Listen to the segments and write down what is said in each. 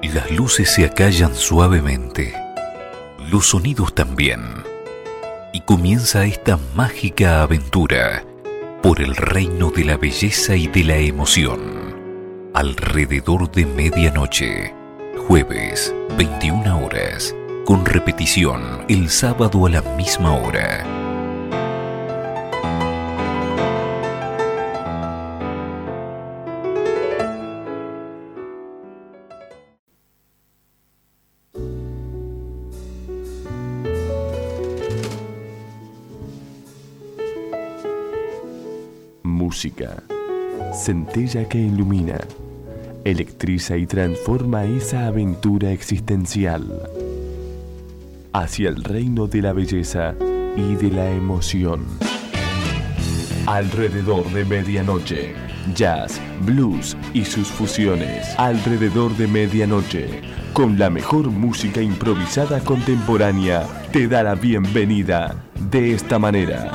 Las luces se acallan suavemente, los sonidos también, y comienza esta mágica aventura por el reino de la belleza y de la emoción. Alrededor de medianoche, jueves, 21 horas, con repetición el sábado a la misma hora. Música, centella que ilumina, electriza y transforma esa aventura existencial hacia el reino de la belleza y de la emoción. Alrededor de medianoche, jazz, blues y sus fusiones. Alrededor de medianoche, con la mejor música improvisada contemporánea, te da la bienvenida de esta manera.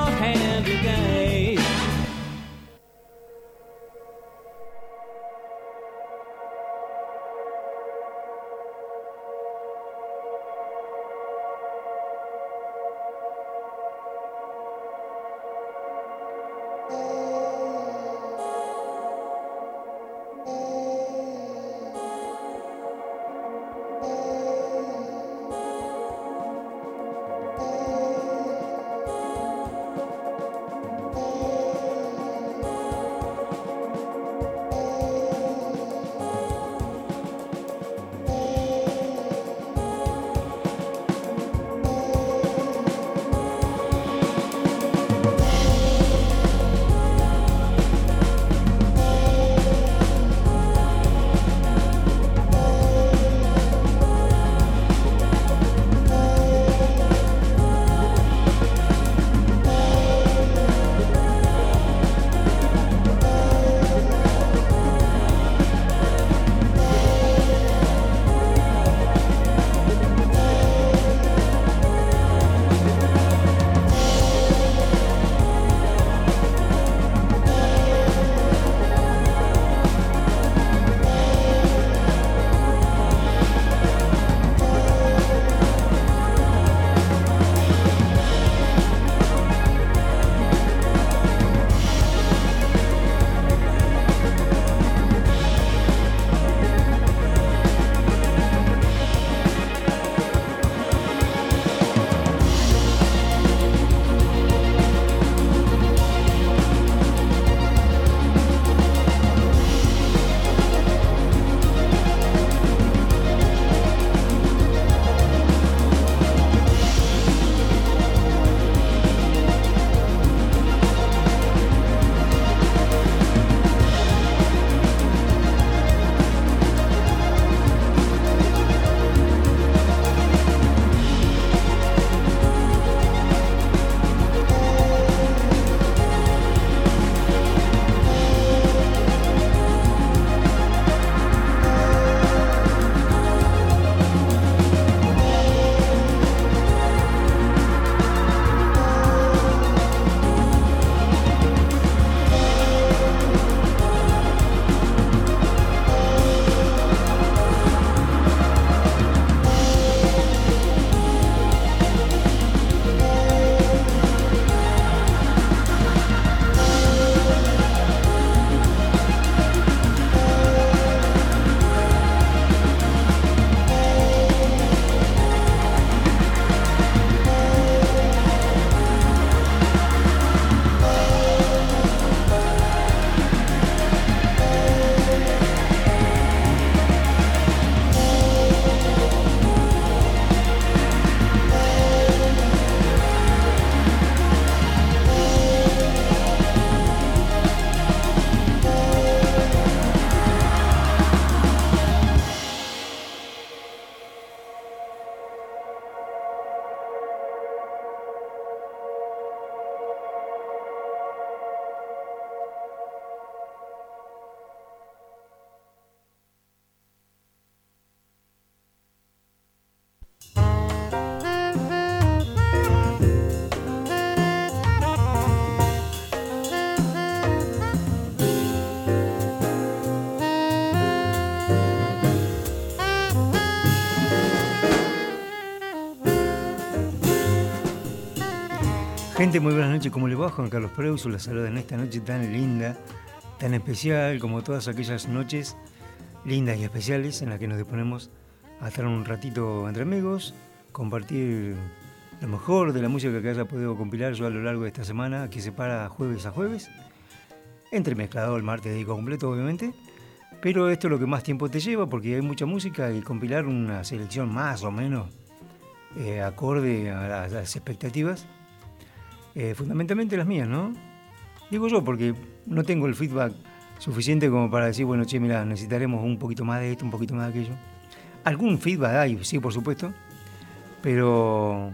Gente, muy buenas noches, ¿cómo le va? Juan Carlos Preuso la saluda en esta noche tan linda, tan especial como todas aquellas noches lindas y especiales en las que nos disponemos a estar un ratito entre amigos, compartir lo mejor de la música que haya podido compilar yo a lo largo de esta semana, que se para jueves a jueves, entremezclado el martes de disco completo obviamente, pero esto es lo que más tiempo te lleva porque hay mucha música y compilar una selección más o menos acorde a las expectativas. Fundamentalmente las mías, ¿no? Digo yo porque no tengo el feedback suficiente como para decir, bueno, che, mira, necesitaremos un poquito más de esto, un poquito más de aquello. Algún feedback hay, sí, por supuesto, pero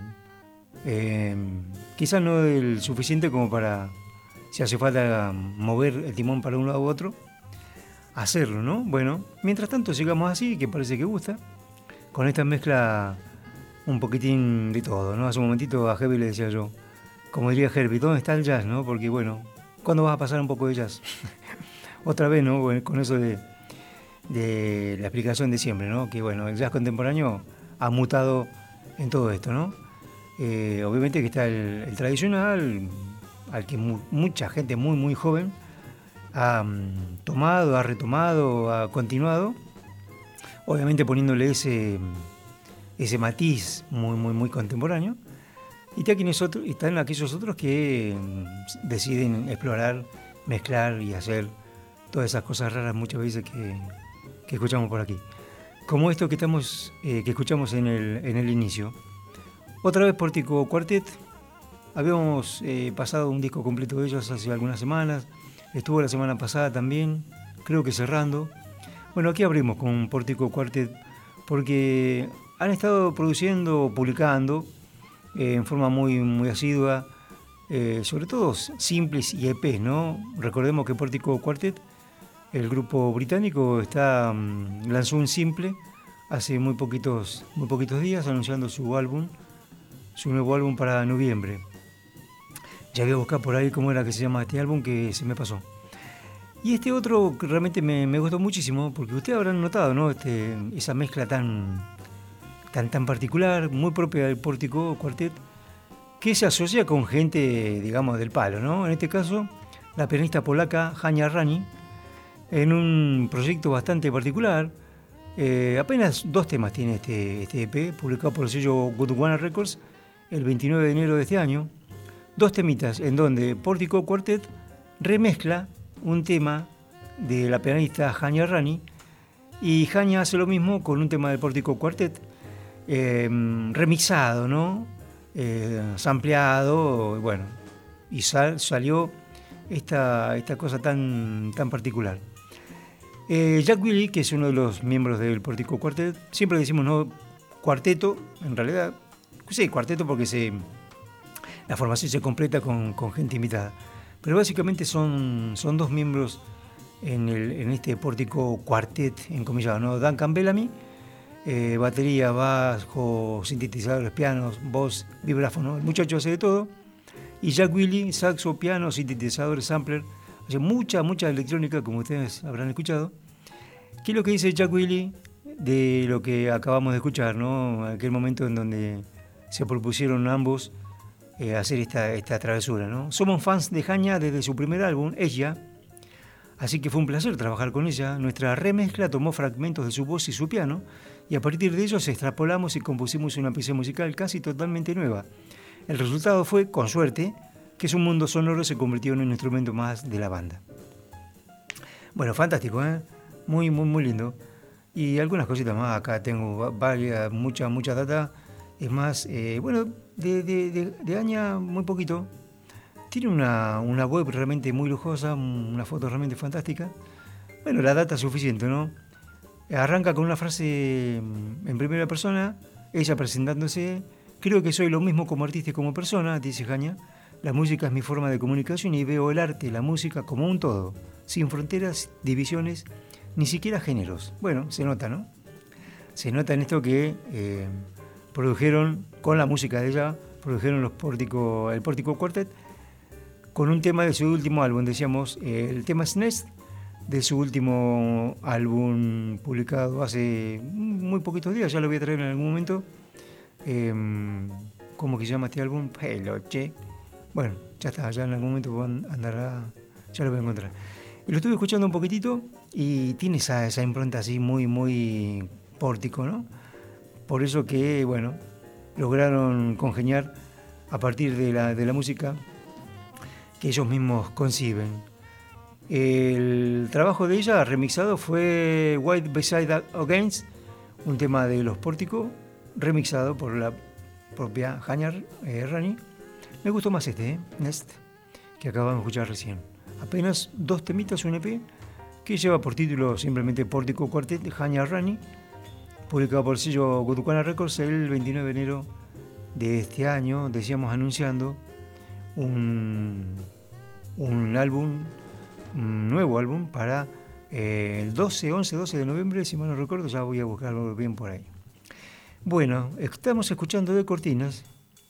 quizás no el suficiente como para, si hace falta mover el timón para un lado u otro, hacerlo, ¿no? Bueno, mientras tanto sigamos así, que parece que gusta, con esta mezcla un poquitín de todo, ¿no? Hace un momentito a Heavy le decía yo, como diría Herbie, ¿dónde está el jazz, no? Porque, bueno, ¿cuándo vas a pasar un poco de jazz? Otra vez, ¿no? Bueno, con eso de la explicación de siempre, ¿no? Que, bueno, el jazz contemporáneo ha mutado en todo esto, ¿no? Obviamente que está el tradicional, al que mucha gente muy, muy joven ha tomado, ha retomado, ha continuado, obviamente poniéndole ese matiz muy, muy, muy contemporáneo. Y están aquellos otros que deciden explorar, mezclar y hacer todas esas cosas raras muchas veces que escuchamos por aquí. Como esto que escuchamos en el inicio. Otra vez Pórtico Quartet. Habíamos pasado un disco completo de ellos hace algunas semanas. Estuvo la semana pasada también, creo que cerrando. Bueno, aquí abrimos con Pórtico Quartet porque han estado produciendo, publicando en forma muy, muy asidua, sobre todo simples y EPs, ¿no? Recordemos que Pórtico Quartet, el grupo británico, lanzó un simple hace muy poquitos días, anunciando su nuevo álbum para noviembre. Ya voy a buscar por ahí cómo era que se llama este álbum, que se me pasó. Y este otro que realmente me gustó muchísimo, porque ustedes habrán notado, ¿no? Esa mezcla tan particular, muy propia del Pórtico Quartet, que se asocia con gente, digamos, del palo, ¿no? En este caso, la pianista polaca Hania Rani, en un proyecto bastante particular. Apenas 2 temas tiene este EP, publicado por el sello Gondwana Records el 29 de enero de este año. 2 temitas en donde Pórtico Quartet remezcla un tema de la pianista Hania Rani y Hania hace lo mismo con un tema del Pórtico Quartet, remixado, ¿no? Sampleado, bueno, y salió esta cosa tan particular. Jack Willy, que es uno de los miembros del Pórtico Quartet, siempre decimos no cuarteto, en realidad, sí, cuarteto porque la formación se completa con gente invitada, pero básicamente son 2 miembros en este Pórtico Quartet, encomillado, ¿no? Duncan Bellamy, batería, bajo, sintetizadores, pianos, voz, vibráfono, el muchacho hace de todo, y Jack Willy, saxo, piano, sintetizadores, sampler, hace mucha electrónica, como ustedes habrán escuchado. ¿Qué es lo que dice Jack Willy de lo que acabamos de escuchar, ¿no? Aquel momento en donde se propusieron ambos hacer esta travesura, ¿no? Somos fans de Hania desde su primer álbum, Ella, así que fue un placer trabajar con ella. Nuestra remezcla tomó fragmentos de su voz y su piano, y a partir de ellos extrapolamos y compusimos una pieza musical casi totalmente nueva. El resultado fue, con suerte, que su mundo sonoro se convirtió en un instrumento más de la banda. Bueno, fantástico, ¿eh? Muy, muy, muy lindo. Y algunas cositas más, acá tengo varias, mucha data. Es más, bueno, de Hania muy poquito. Tiene una web realmente muy lujosa, una foto realmente fantástica. Bueno, la data es suficiente, ¿no? Arranca con una frase en primera persona, ella presentándose: creo que soy lo mismo como artista y como persona, dice Hania. La música es mi forma de comunicación y veo el arte, la música como un todo, sin fronteras, divisiones, ni siquiera géneros. Bueno, se nota, ¿no? Se nota en esto que produjeron, con la música de ella, produjeron el Pórtico Quartet, con un tema de su último álbum, decíamos, el tema Nest, de su último álbum publicado hace muy poquitos días, ya lo voy a traer en algún momento. ¿Cómo que se llama este álbum? Peloche. Bueno, ya está, ya en algún momento andará, ya lo voy a encontrar. Y lo estuve escuchando un poquitito y tiene esa impronta así muy pórtico, ¿no? Por eso que, bueno, lograron congeniar a partir de la música que ellos mismos conciben. El trabajo de ella remixado fue White Beside Against, un tema de Los Pórticos, remixado por la propia Hanya Rani. Me gustó más Nest, que acabamos de escuchar recién. Apenas 2 temitas, un EP, que lleva por título simplemente Pórtico Quartet de Hanya Rani, publicado por el sello Gotukana Records el 29 de enero de este año. Decíamos anunciando un álbum, un nuevo álbum para el 11-12 de noviembre, si mal no recuerdo, ya voy a buscarlo bien por ahí. Bueno, estamos escuchando de cortinas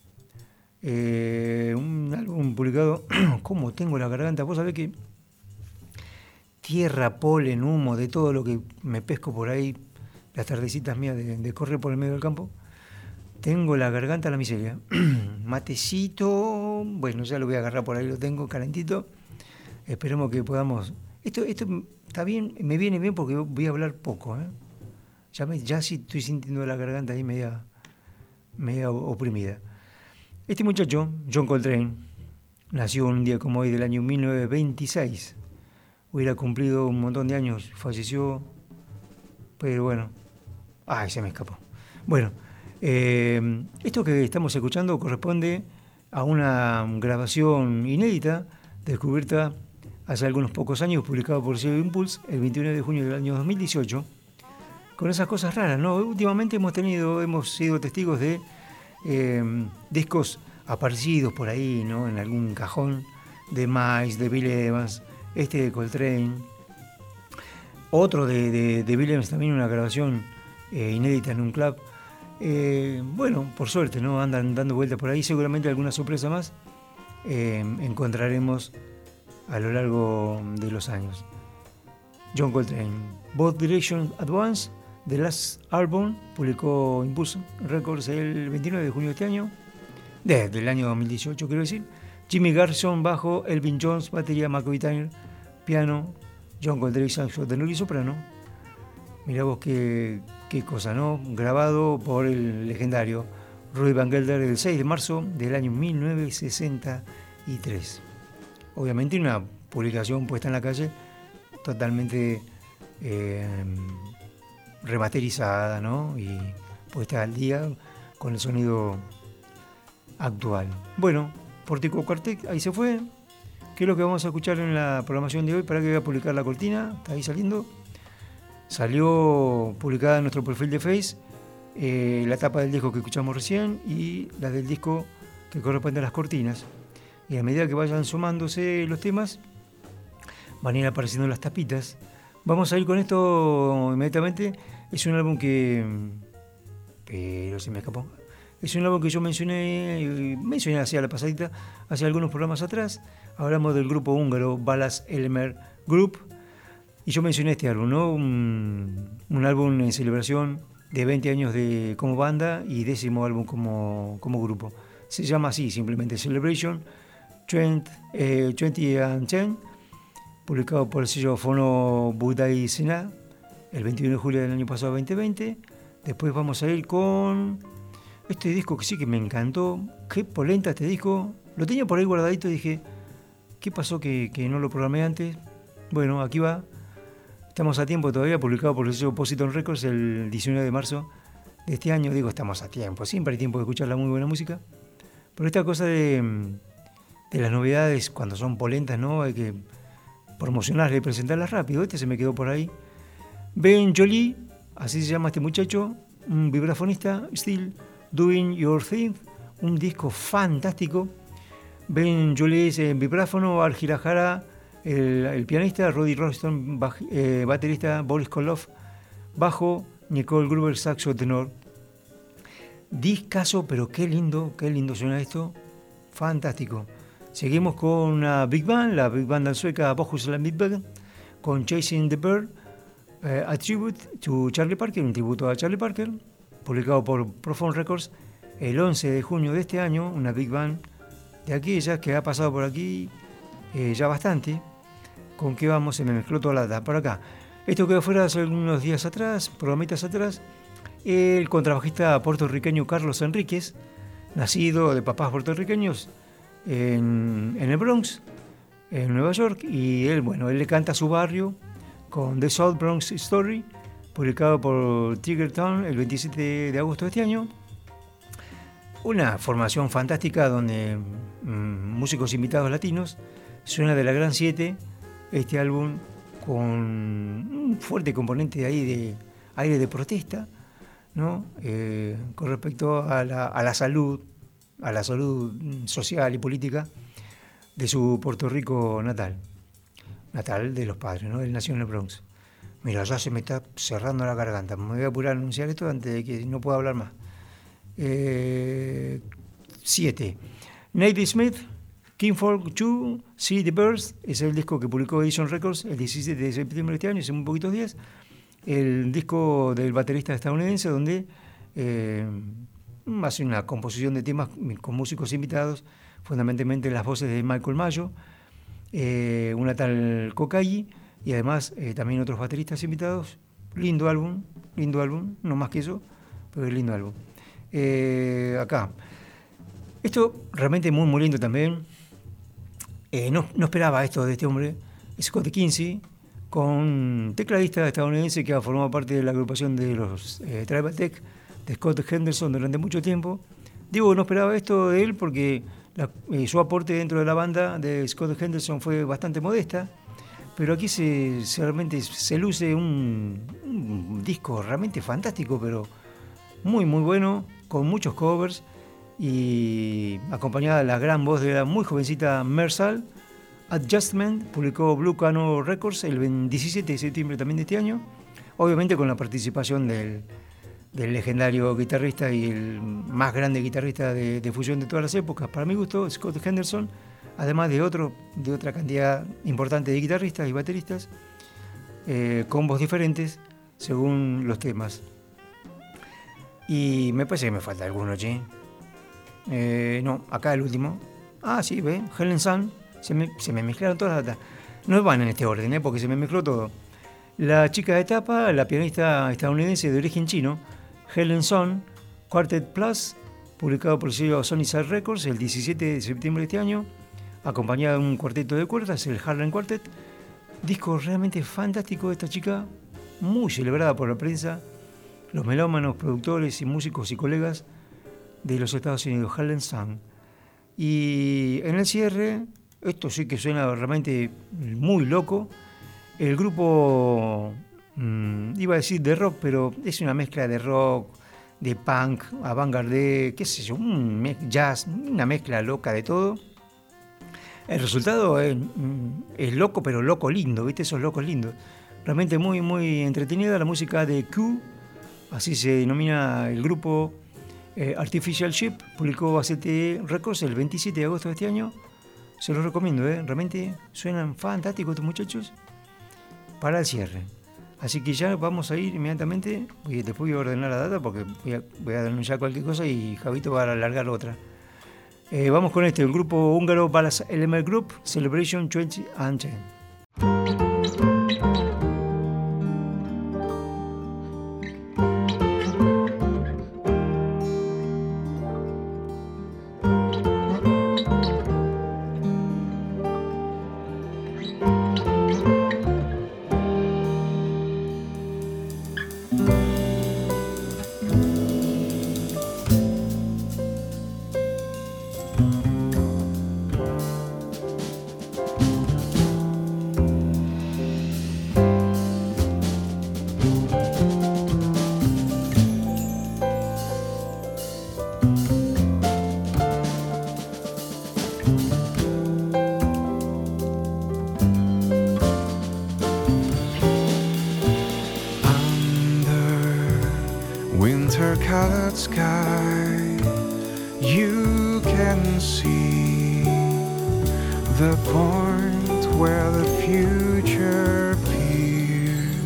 un álbum publicado. ¿Cómo tengo la garganta? Vos sabés que tierra, polen, humo, de todo lo que me pesco por ahí, las tardecitas mías de correr por el medio del campo, tengo la garganta a la miseria. Matecito, bueno, ya lo voy a agarrar por ahí, lo tengo calentito. Esperemos que podamos. Esto está bien, me viene bien porque voy a hablar poco, ¿eh? Ya sí estoy sintiendo la garganta ahí media oprimida. Este muchacho, John Coltrane, nació un día como hoy del año 1926. Hubiera cumplido un montón de años, falleció, pero bueno. Ay, se me escapó. Bueno, esto que estamos escuchando corresponde a una grabación inédita descubierta hace algunos pocos años, publicado por sello Impulse el 21 de junio del año 2018, con esas cosas raras, ¿no? Últimamente hemos sido testigos de discos aparecidos por ahí, ¿no? En algún cajón de Miles, de Bill Evans, de Coltrane, otro de Bill Evans, también una grabación inédita en un club. Bueno, por suerte, ¿no? Andan dando vueltas por ahí, seguramente alguna sorpresa más encontraremos a lo largo de los años. John Coltrane, Both Directions at Once, The Last Album, publicó Impulse Records el 29 de junio de este año, del año 2018 quiero decir. Jimmy Garrison, bajo, Elvin Jones, batería, McCoy Tyner, piano, John Coltrane, saxo, tenor y soprano. Mirá vos qué cosa, ¿no? Grabado por el legendario Rudy Van Gelder el 6 de marzo del año 1963. Obviamente una publicación puesta en la calle totalmente remasterizada, ¿no? Y puesta al día con el sonido actual. Bueno, Pórtico Quartet, ahí se fue. ¿Qué es lo que vamos a escuchar en la programación de hoy? Para que voy a publicar la cortina, está ahí saliendo. Salió publicada en nuestro perfil de Face la tapa del disco que escuchamos recién y la del disco que corresponde a las cortinas. Y a medida que vayan sumándose los temas, van a ir apareciendo las tapitas. Vamos a ir con esto inmediatamente. Es un álbum pero se me escapó. Es un álbum que yo mencioné hacia la pasadita, hace algunos programas atrás. Hablamos del grupo húngaro Balázs Elmer Group. Y yo mencioné este álbum, ¿no? Un álbum en celebración de 20 años como banda y 10º álbum como grupo. Se llama así, simplemente Celebration 20 and 10, publicado por el sello Fono Budai Sena el 21 de julio del año pasado, 2020. Después vamos a ir con este disco que sí que me encantó. Qué polenta este disco. Lo tenía por ahí guardadito y dije, ¿qué pasó que no lo programé antes? Bueno, aquí va. Estamos a tiempo todavía, publicado por el sello Positon Records el 19 de marzo de este año. Digo, estamos a tiempo, siempre hay tiempo de escuchar la muy buena música. Pero esta cosa de las novedades, cuando son polentas, ¿no? Hay que promocionarlas y presentarlas rápido. Se me quedó por ahí. Ben Jolie, así se llama este muchacho, un vibrafonista, Still Doing Your Thing, un disco fantástico. Ben Jolie es en vibráfono, Al Hirahara, el pianista, Roddy Roston, baterista, Boris Karloff, bajo, Nicole Gruber, saxo, tenor. Discazo, pero qué lindo suena esto, fantástico. Seguimos con una Big Band, la Big Band sueca Bohuslän Big Band, con Chasing the Bird, a tribute to Charlie Parker, un tributo a Charlie Parker, publicado por Profound Records el 11 de junio de este año, una Big Band de aquellas que ha pasado por aquí ya bastante. ¿Con qué vamos? Se me mezcló toda la data. Por acá. Esto quedó fuera hace unos días atrás, programitas atrás. El contrabajista puertorriqueño Carlos Enríquez, nacido de papás puertorriqueños en el Bronx, en Nueva York, y él le canta a su barrio con The South Bronx Story, publicado por Tiger Town el 27 de agosto de este año. Una formación fantástica donde músicos invitados latinos. Suena de la Gran 7, este álbum con un fuerte componente ahí de aire de protesta, ¿no? Con respecto a la salud social y política de su Puerto Rico natal de los padres, ¿no? Él nació en el Bronx. Mira, ya se me está cerrando la garganta, me voy a apurar a anunciar esto antes de que no pueda hablar más. 7. Native Smith, Kinfolk 2, See the Birds, es el disco que publicó Edison Records el 17 de septiembre de este año, hace muy poquitos días. El disco del baterista estadounidense, donde hace una composición de temas con músicos invitados, fundamentalmente las voces de Michael Mayo, una tal Kokayi, y además también otros bateristas invitados. Lindo álbum, no más que eso, pero es lindo álbum. Acá. Esto realmente muy, muy lindo también. No esperaba esto de este hombre, Scott Kinsey, con un tecladista estadounidense que ha formado parte de la agrupación de los Tribal Tech, de Scott Henderson, durante mucho tiempo. Digo, no esperaba esto de él porque su aporte dentro de la banda de Scott Henderson fue bastante modesta, pero aquí realmente se luce un disco realmente fantástico, pero muy, muy bueno, con muchos covers, y acompañada de la gran voz de la muy jovencita Mersal. Adjustment publicó Blue Cano Records el 17 de septiembre también de este año, obviamente con la participación del legendario guitarrista y el más grande guitarrista de fusión de todas las épocas, para mi gusto, Scott Henderson, además de otra cantidad importante de guitarristas y bateristas, con voz diferentes según los temas. Y me parece que me falta alguno, che. No, acá el último. Ah, sí, ve, Helen Sun. Se me mezclaron todas las datas. No van en este orden, porque se me mezcló todo. La chica de tapa, la pianista estadounidense de origen chino, Helen Sun, Quartet Plus, publicado por el sello Sunnyside Records el 17 de septiembre de este año, acompañada de un cuarteto de cuerdas, el Harlem Quartet. Disco realmente fantástico de esta chica, muy celebrada por la prensa, los melómanos, productores y músicos y colegas de los Estados Unidos, Helen Sun. Y en el cierre, esto sí que suena realmente muy loco, el grupo, iba a decir de rock, pero es una mezcla de rock, de punk, avant-garde, qué sé yo, jazz, una mezcla loca de todo. El resultado es loco, pero loco lindo, ¿viste? Esos locos lindos. Realmente muy, muy entretenida la música de Q, así se denomina el grupo. Artificial Ship publicó ACT Records el 27 de agosto de este año. Se los recomiendo, realmente suenan fantásticos estos muchachos para el cierre. Así que ya vamos a ir inmediatamente. Después voy a ordenar la data porque voy a denunciar cualquier cosa y Javito va a alargar otra. Vamos con el grupo húngaro Balázs Elmer Group, Celebration 2010. Winter-colored sky, you can see the point where the future appears.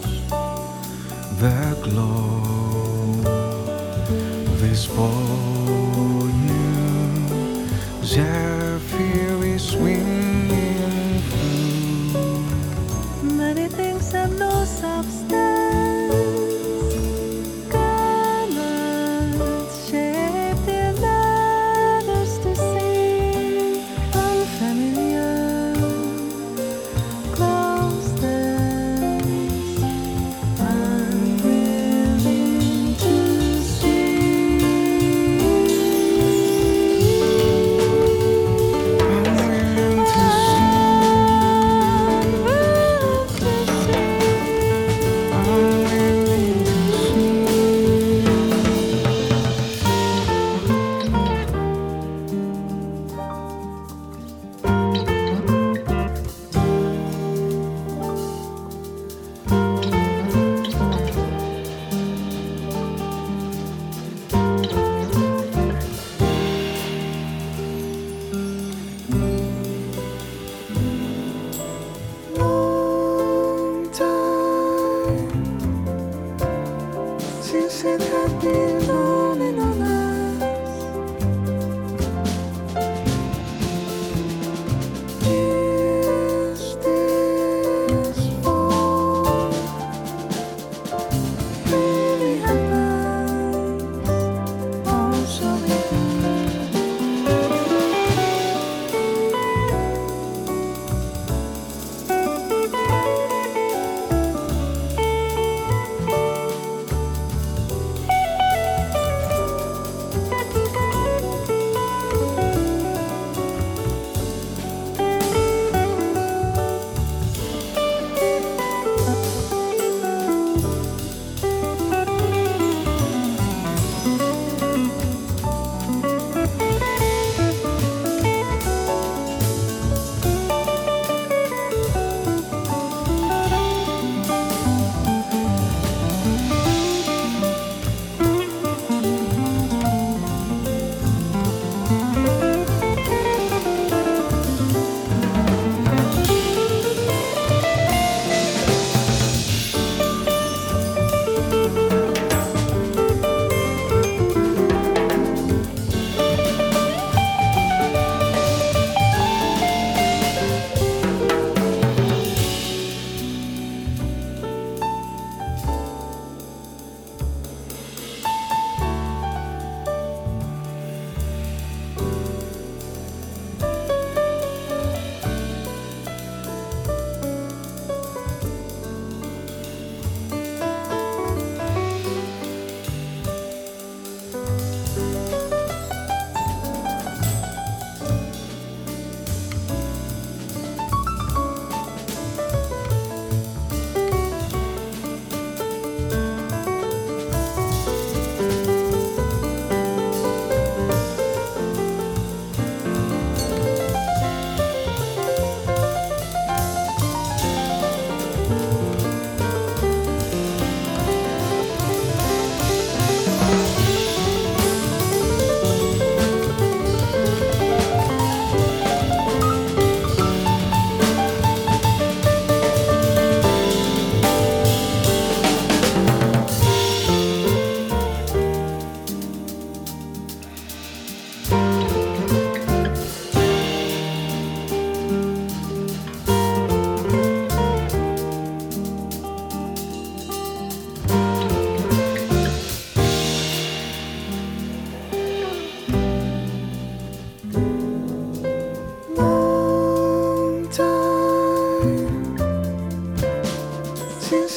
The glow, this bold news.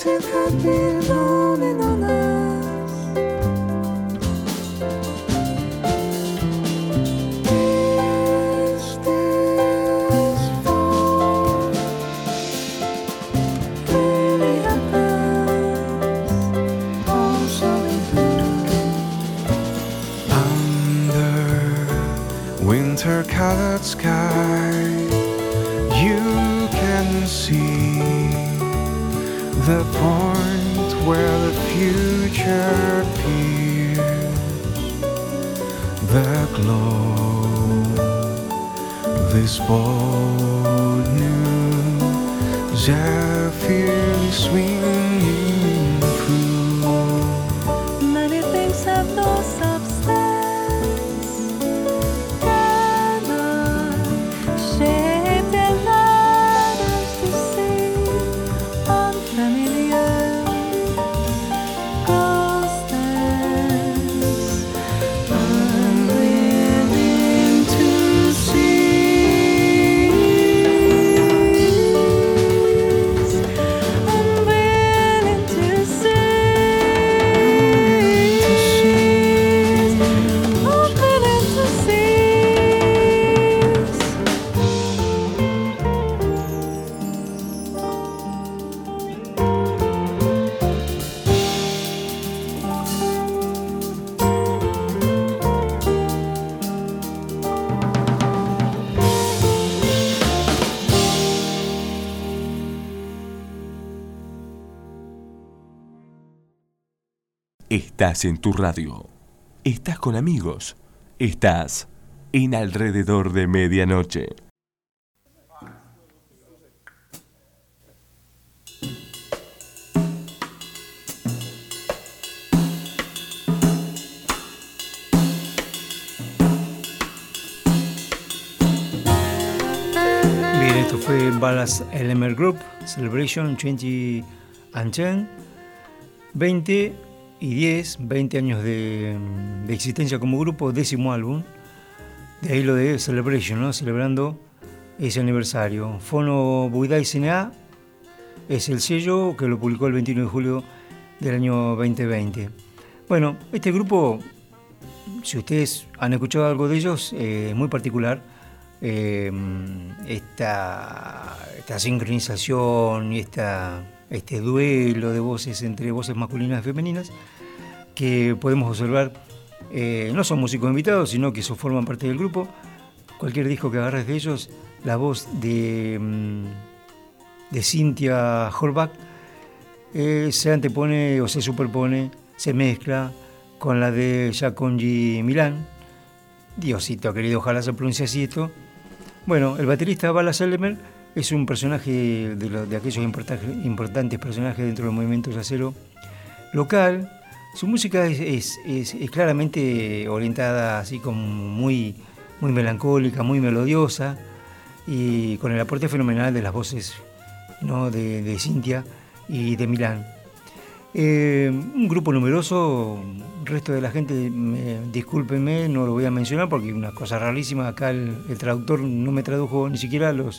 it had been dawning on us. Is this fall really happens also under winter-colored sky? You can see the point where the future appears, the glow, this bold new zephyr swinging through. Many things have no substance, cannot shape their ladders to see. Unfamiliar ghosts unwilling to cease, unwilling to cease, unwilling to cease. Estás en tu radio. Estás con amigos. Estás en Alrededor de Medianoche. Bien, esto fue Ballas Elmer Group, Celebration 2010, 20 años de existencia como grupo, 10º álbum, de ahí lo de Celebration, ¿no? Celebrando ese aniversario. Fono Buidai CNA es el sello que lo publicó el 21 de julio del año 2020. Bueno, este grupo, si ustedes han escuchado algo de ellos, muy particular. Esta sincronización y este duelo de voces entre voces masculinas y femeninas que podemos observar, no son músicos invitados, sino que forman parte del grupo. Cualquier disco que agarres de ellos, la voz de Cynthia Horbach se antepone o se superpone, se mezcla con la de Giacongi Milán. Diosito querido, ojalá se pronuncie así esto. Bueno, el baterista Ballas Elmer es un personaje de aquellos importantes personajes dentro del movimiento jazzero local. Su música es claramente orientada así como muy melancólica, muy melodiosa, y con el aporte fenomenal de las voces, ¿no?, de Cynthia y de Milán. Un grupo numeroso, el resto de la gente, discúlpenme, no lo voy a mencionar porque es una cosa rarísima. Acá el traductor no me tradujo ni siquiera no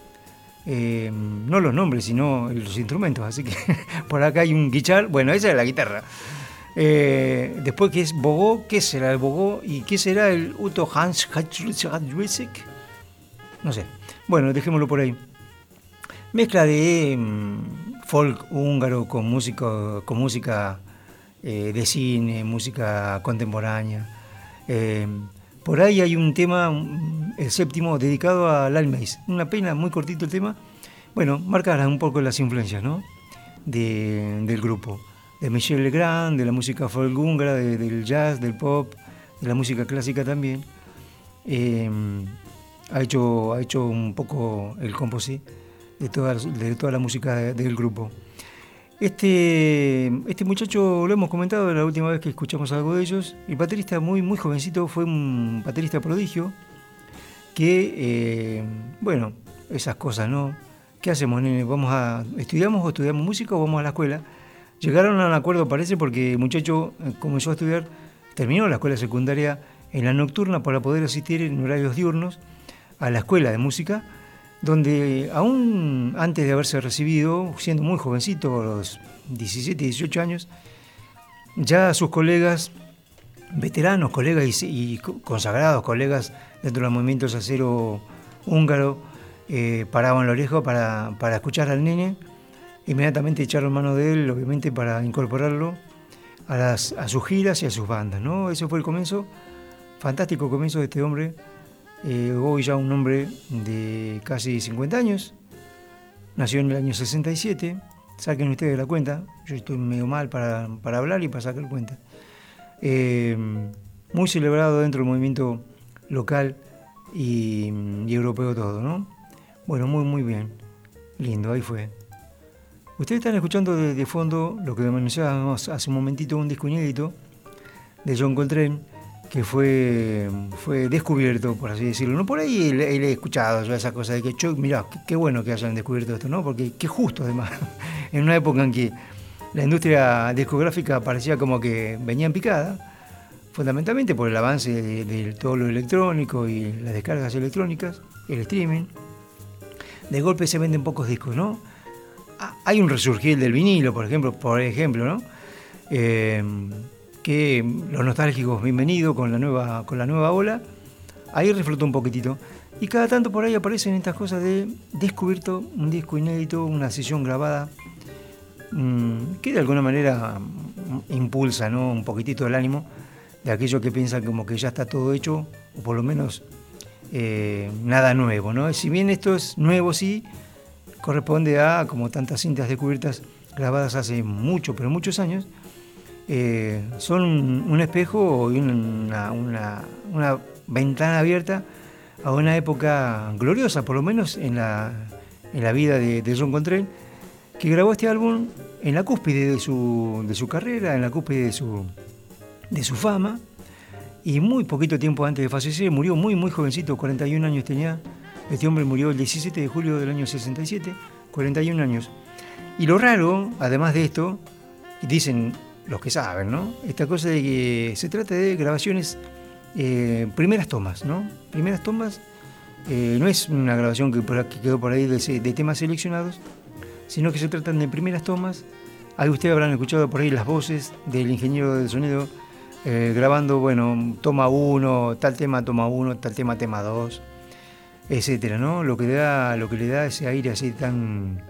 los nombres, sino los instrumentos, así que por acá hay un guitar, bueno, esa es la guitarra. Después, ¿qué es Bogó? ¿Qué será el Bogó? ¿Y qué será el Uto Hans Hatschwesek? No sé. Bueno, dejémoslo por ahí. Mezcla de folk húngaro con música de cine, música contemporánea. Por ahí hay un tema, el séptimo, dedicado a Lal Mace. Una pena, muy cortito el tema. Bueno, marca un poco las influencias, ¿no?, del grupo. De Michel Legrand, de la música folk húngara, del jazz, del pop, de la música clásica también. Ha hecho un poco el composé de toda la música del grupo. Este muchacho, lo hemos comentado la última vez que escuchamos algo de ellos. El baterista muy jovencito, fue un baterista prodigio que, bueno, esas cosas, ¿no? ¿Qué hacemos, nene? ¿Estudiamos música o vamos a la escuela? Llegaron a un acuerdo, parece, porque el muchacho comenzó a estudiar, terminó la escuela secundaria en la nocturna para poder asistir en horarios diurnos a la escuela de música donde aún antes de haberse recibido, siendo muy jovencito, a los 17, 18 años, ya sus colegas, veteranos, colegas y consagrados colegas dentro del movimiento salsero húngaro, paraban la oreja para escuchar al nene, inmediatamente echaron mano de él, obviamente para incorporarlo a sus giras y a sus bandas, ¿no? Ese fue el comienzo, fantástico comienzo de este hombre, hoy ya un hombre de casi 50 años, nació en el año 67, saquen ustedes la cuenta, yo estoy medio mal para hablar y para sacar cuenta. Muy celebrado dentro del movimiento local y europeo todo, ¿no? Bueno, muy muy bien, lindo, ahí fue. Ustedes están escuchando de fondo lo que mencionábamos hace un momentito, un disco inédito de John Coltrane, que fue descubierto, por así decirlo. No por ahí le he escuchado yo esa cosa de que, mirá, qué bueno que hayan descubierto esto, ¿no? Porque qué justo además, en una época en que la industria discográfica parecía como que venía en picada, fundamentalmente por el avance de todo lo electrónico y las descargas electrónicas, el streaming. De golpe se venden pocos discos, ¿no? Hay un resurgir del vinilo, por ejemplo, ¿no? Que los nostálgicos, bienvenidos con la nueva ola, ahí reflotó un poquitito. Y cada tanto por ahí aparecen estas cosas de descubierto, un disco inédito, una sesión grabada, que de alguna manera impulsa, ¿no? Un poquitito el ánimo de aquellos que piensan como que ya está todo hecho, o por lo menos nada nuevo, ¿no? Si bien esto es nuevo, sí, corresponde a, como tantas cintas descubiertas grabadas hace muchos años, son un espejo y una ventana abierta a una época gloriosa, por lo menos en la vida de John Coltrane, que grabó este álbum en la cúspide de su carrera, en la cúspide de su fama, y muy poquito tiempo antes de fallecer, murió muy muy jovencito, 41 años tenía. Este hombre murió el 17 de julio del año 67, 41 años. Y lo raro, además de esto, dicen los que saben, ¿no? Esta cosa de que se trata de grabaciones, primeras tomas, ¿no? Primeras tomas, no es una grabación que quedó por ahí de temas seleccionados, sino que se tratan de primeras tomas. Ahí ustedes habrán escuchado por ahí las voces del ingeniero de sonido grabando, bueno, toma 1, tal tema toma 1, tal tema 2, etcétera, ¿no? Lo que le da ese aire así tan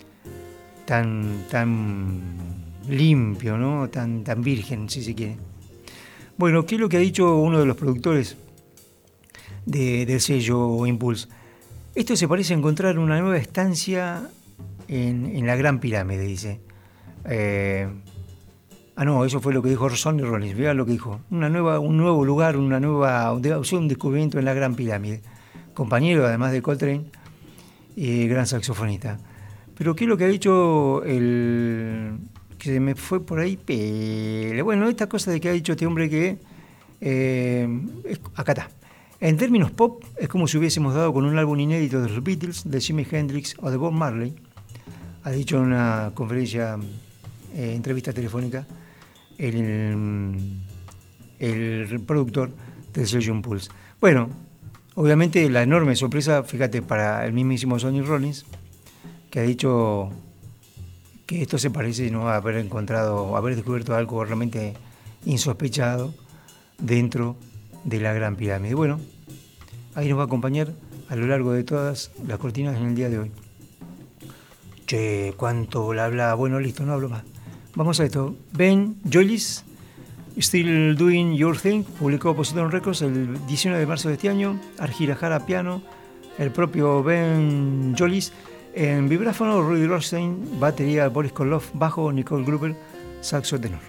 limpio, ¿no? Tan virgen, si se quiere. Bueno, ¿qué es lo que ha dicho uno de los productores del sello Impulse? Esto se parece a encontrar una nueva estancia en la Gran Pirámide, dice. No, eso fue lo que dijo Sonny Rollins. Vean lo que dijo. Un nuevo lugar, un descubrimiento en la Gran Pirámide. Compañero, además de Coltrane, gran saxofonista. Pero ¿qué es lo que ha dicho que se me fue por ahí? Bueno, esta cosa de que ha dicho este hombre que... acá está. En términos pop, es como si hubiésemos dado con un álbum inédito de los Beatles, de Jimi Hendrix o de Bob Marley. Ha dicho en una conferencia, entrevista telefónica, el productor del sello Impulse. Bueno, obviamente la enorme sorpresa, fíjate, para el mismísimo Sonny Rollins, que ha dicho que esto se parece, ¿no?, a haber descubierto algo realmente insospechado dentro de la Gran Pirámide. Bueno, ahí nos va a acompañar a lo largo de todas las cortinas en el día de hoy. Che, cuánto bla. Bueno, listo, no hablo más. Vamos a esto. Ben Jollis, Still Doing Your Thing, publicó Poseidon Records el 19 de marzo de este año. Arjirajara piano, el propio Ben Jollis. En vibráfono, Rudy Rothstein, batería, Boris Karloff, bajo, Nicole Gruber, saxo tenor.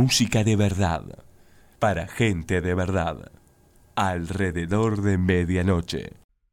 Música de verdad, para gente de verdad, alrededor de medianoche.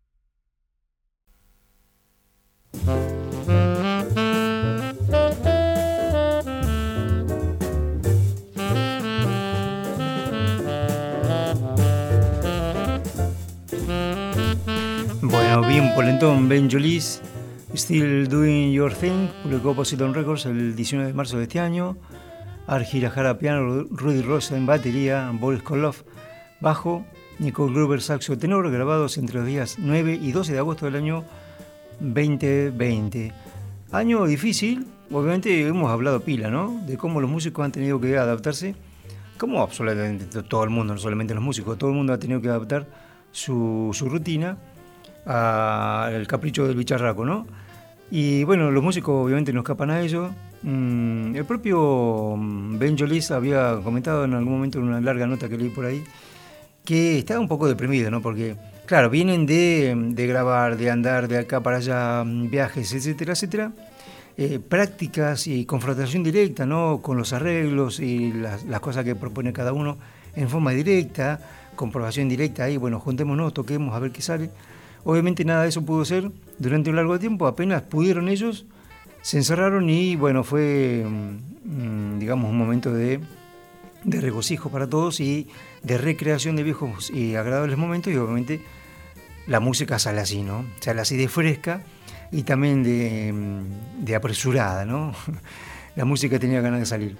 Bueno, bien polentón, Ben Jolis, Still Doing Your Thing, publicó Positron Records el 19 de marzo de este año. Arji Lahara piano, Rudy Rosa en batería, Boris Karloff bajo, Nicole Gruber saxo tenor, grabados entre los días 9 y 12 de agosto del año 2020. Año difícil, obviamente hemos hablado pila, ¿no? De cómo los músicos han tenido que adaptarse, como absolutamente todo el mundo, no solamente los músicos, todo el mundo ha tenido que adaptar su rutina al capricho del bicharraco, ¿no? Y bueno, los músicos obviamente no escapan a ello. El propio Ben Jolis había comentado en algún momento en una larga nota que leí por ahí que estaba un poco deprimido, ¿no? Porque, claro, vienen de grabar, de andar de acá para allá, viajes, etcétera, etcétera, prácticas y confrontación directa, ¿no? Con los arreglos y las cosas que propone cada uno en forma directa, comprobación directa, ahí, bueno, juntémonos, toquemos a ver qué sale. Obviamente nada de eso pudo ser durante un largo tiempo, apenas pudieron ellos, se encerraron y bueno, fue, digamos, un momento de regocijo para todos y de recreación de viejos y agradables momentos, y obviamente la música sale así, ¿no? Sale así de fresca y también de apresurada, ¿no? La música tenía ganas de salir.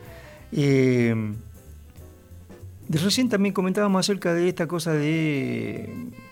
De recién también comentábamos acerca de esta cosa de...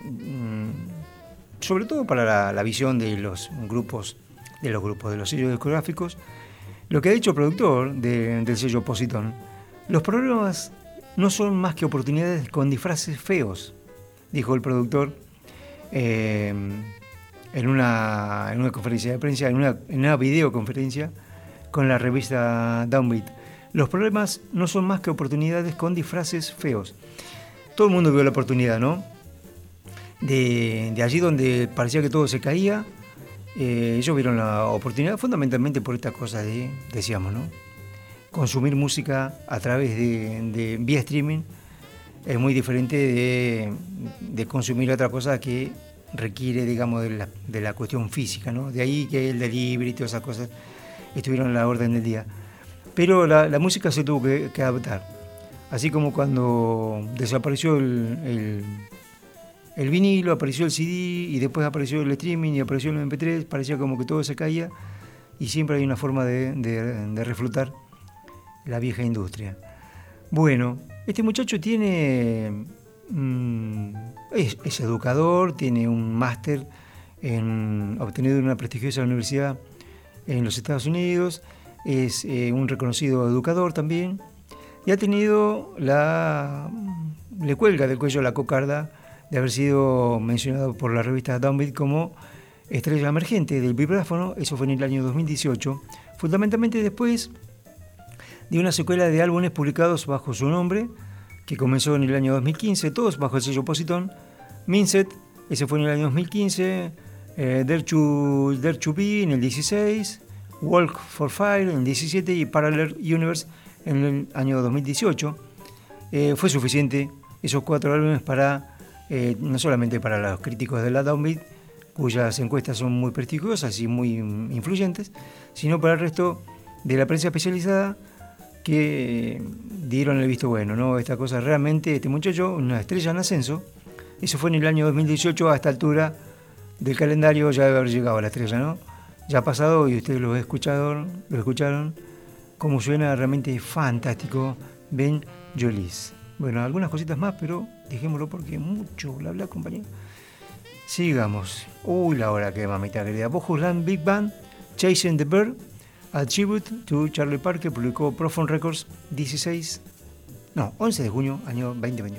sobre todo para la visión de los grupos, de los sellos discográficos, lo que ha dicho el productor del sello Positron: los problemas no son más que oportunidades con disfraces feos, dijo el productor en una conferencia de prensa, en una videoconferencia con la revista Downbeat. Los problemas no son más que oportunidades con disfraces feos. Todo el mundo vio la oportunidad, ¿no? De allí donde parecía que todo se caía, ellos vieron la oportunidad fundamentalmente por esta cosa decíamos, ¿no? Consumir música a través de vía streaming es muy diferente de consumir otra cosa que requiere, digamos, de la cuestión física, ¿no? De ahí que el delivery y todas esas cosas estuvieron a la orden del día. Pero la música se tuvo que adaptar. Así como cuando desapareció el vinilo, apareció el CD y después apareció el streaming y apareció el MP3, parecía como que todo se caía, y siempre hay una forma de reflotar la vieja industria. Bueno, este muchacho tiene es educador, tiene un máster obtenido en una prestigiosa universidad en los Estados Unidos, es un reconocido educador también, y ha tenido le cuelga del cuello la cocarda de haber sido mencionado por la revista Downbeat como estrella emergente del vibráfono. Eso fue en el año 2018, fundamentalmente después de una secuela de álbumes publicados bajo su nombre, que comenzó en el año 2015, todos bajo el sello Positron. Mindset, ese fue en el año 2015, Dare to Be en el 16, Walk for Fire en el 17 y Parallel Universe en el año 2018. Fue suficiente esos 4 álbumes para, no solamente para los críticos de la Downbeat, cuyas encuestas son muy prestigiosas y muy influyentes, sino para el resto de la prensa especializada, que dieron el visto bueno, ¿no? Esta cosa realmente, este muchacho, una estrella en ascenso. Eso fue en el año 2018, a esta altura del calendario ya debe haber llegado a la estrella, ¿no? Ya ha pasado y ustedes lo escucharon, cómo suena realmente fantástico Ben Jolis. Bueno, algunas cositas más, pero dejémoslo porque mucho bla bla, compañero. Sigamos. Uy, la hora que mamita querida. Bohus Land Big Band, Chasing the Bird, a tribute to Charlie Parker, publicó Profound Records 11 de junio, año 2021.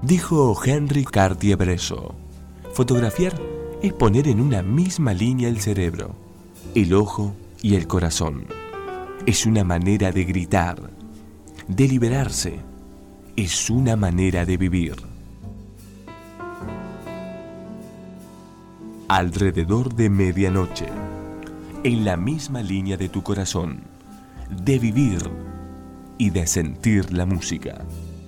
Dijo Henry Cartier-Bresson, fotografiar es poner en una misma línea el cerebro, el ojo y el corazón. Es una manera de gritar, de liberarse. Es una manera de vivir. Alrededor de medianoche, en la misma línea de tu corazón, de vivir y de sentir la música.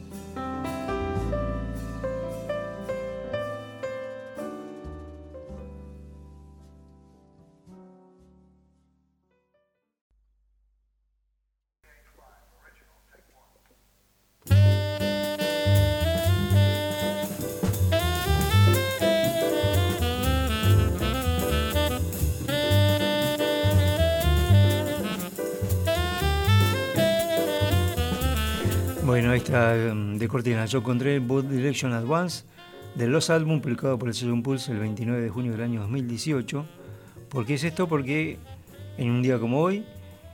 Bueno, esta de cortina yo encontré Both Direction at Once de los álbum publicado por el sello Impulse el 29 de junio del año 2018. ¿Por qué es esto? Porque en un día como hoy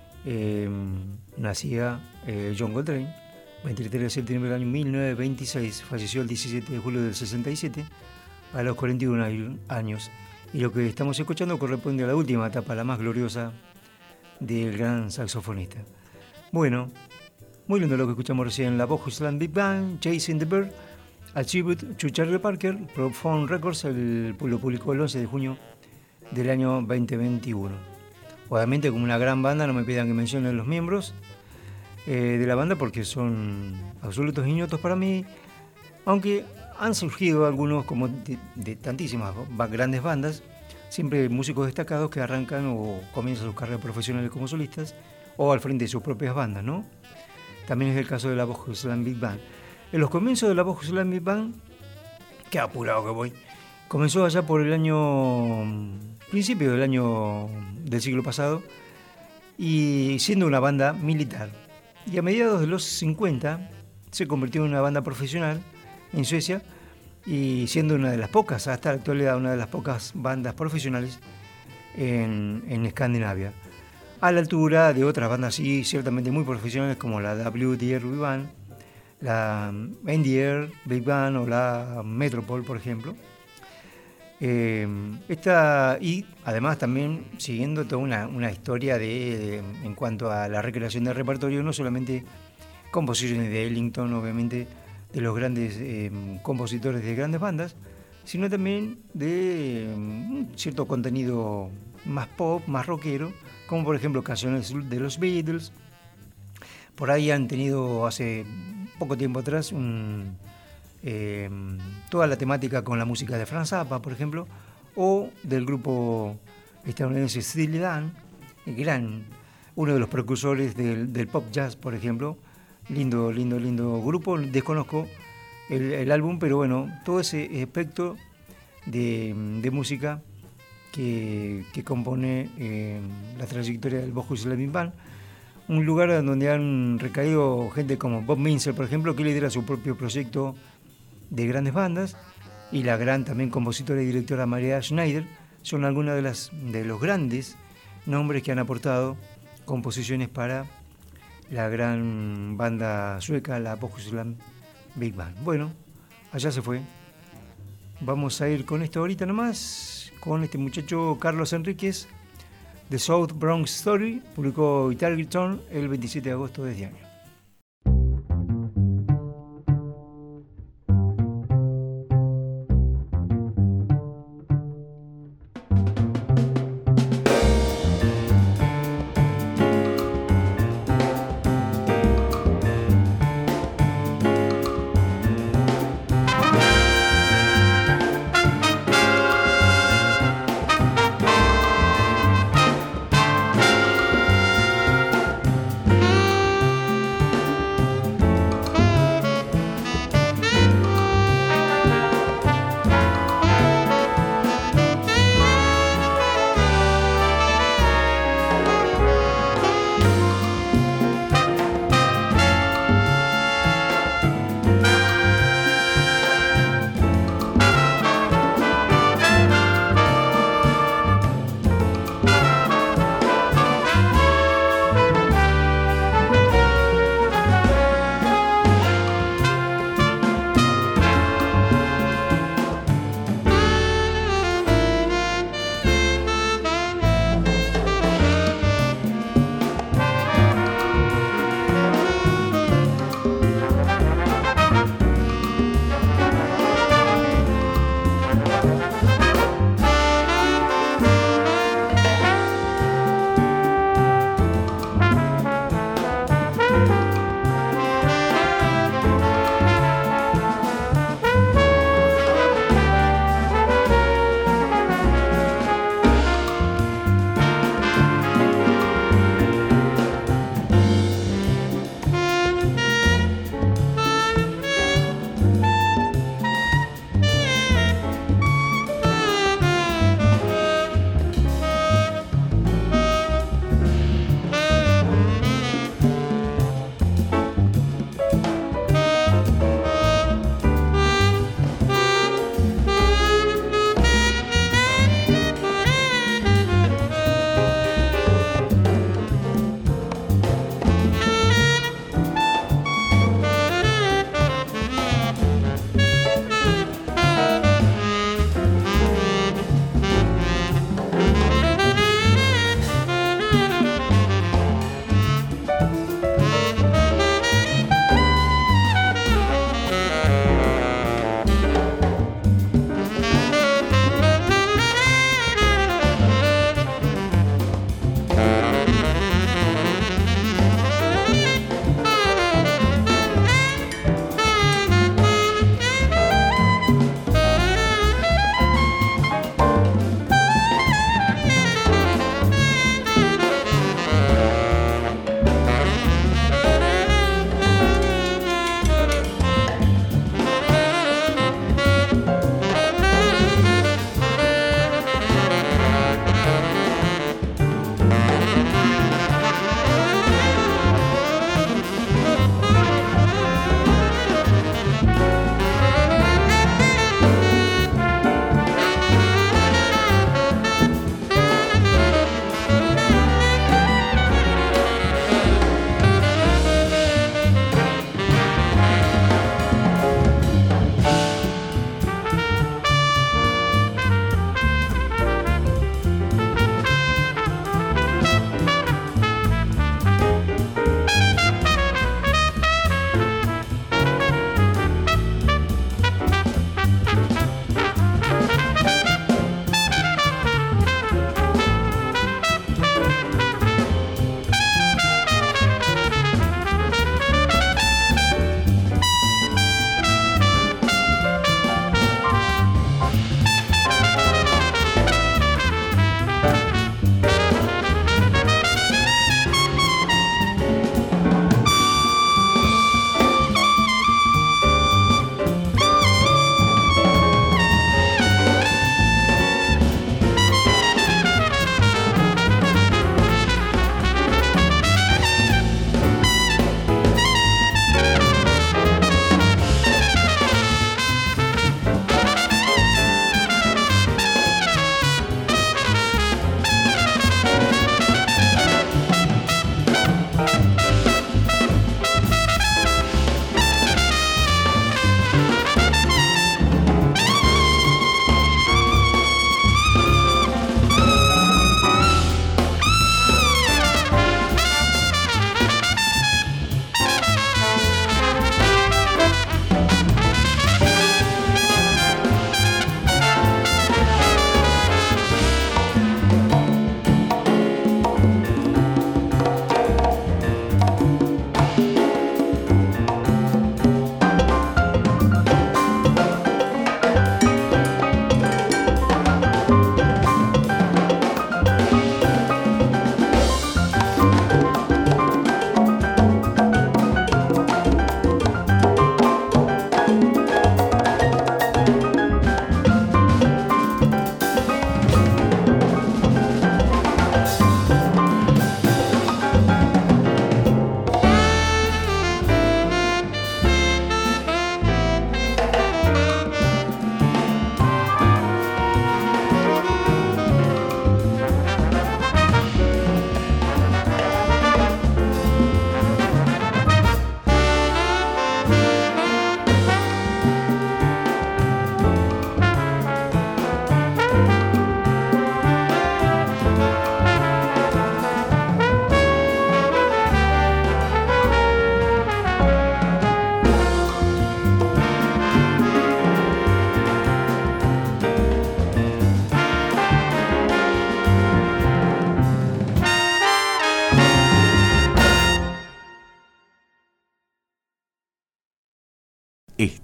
nacía John Coltrane, 23 de septiembre del año 1926, falleció el 17 de julio del 67 a los 41 años. Y lo que estamos escuchando corresponde a la última etapa, la más gloriosa del gran saxofonista. Bueno, muy lindo lo que escuchamos recién, la Bob Island Big Band, Chasing the Bird, a tribute to Charlie Parker, Profound Records, lo publicó el 11 de junio del año 2021. Obviamente, como una gran banda, no me pidan que mencione los miembros de la banda porque son absolutos ignotos para mí, aunque han surgido algunos, como de tantísimas grandes bandas, siempre músicos destacados que arrancan o comienzan sus carreras profesionales como solistas o al frente de sus propias bandas, ¿no? También es el caso de la Bob Island Big Band. En los comienzos de la Bob Island Big Band, qué apurado que voy, comenzó allá por el principio del año del siglo pasado, y siendo una banda militar. Y a mediados de los 50 se convirtió en una banda profesional en Suecia, y siendo una de las pocas, hasta la actualidad, una de las pocas bandas profesionales en Escandinavia. A la altura de otras bandas, sí, ciertamente muy profesionales, como la WDR Big Band, la NDR Big Band o la Metropole, por ejemplo. Y además también siguiendo toda una historia en cuanto a la recreación del repertorio, no solamente composiciones de Ellington, obviamente, de los grandes compositores de grandes bandas, sino también de cierto contenido más pop, más rockero, como por ejemplo canciones de los Beatles. Por ahí han tenido hace poco tiempo atrás toda la temática con la música de Frank Zappa, por ejemplo, o del grupo estadounidense Steely Dan, uno de los precursores del pop jazz, por ejemplo. Lindo grupo. Desconozco el álbum, pero bueno, todo ese espectro de música que compone la trayectoria del Bob Island Big Band, un lugar donde han recaído gente como Bob Minzer, por ejemplo, que lidera su propio proyecto de grandes bandas, y la gran también compositora y directora Maria Schneider. Son algunos de los grandes nombres que han aportado composiciones para la gran banda sueca, la Bob Island Big Band. Bueno, allá se fue. Vamos a ir con esto ahorita nomás, con este muchacho Carlos Enríquez, The South Bronx Story, publicó Guitar Guitar el 27 de agosto de este año.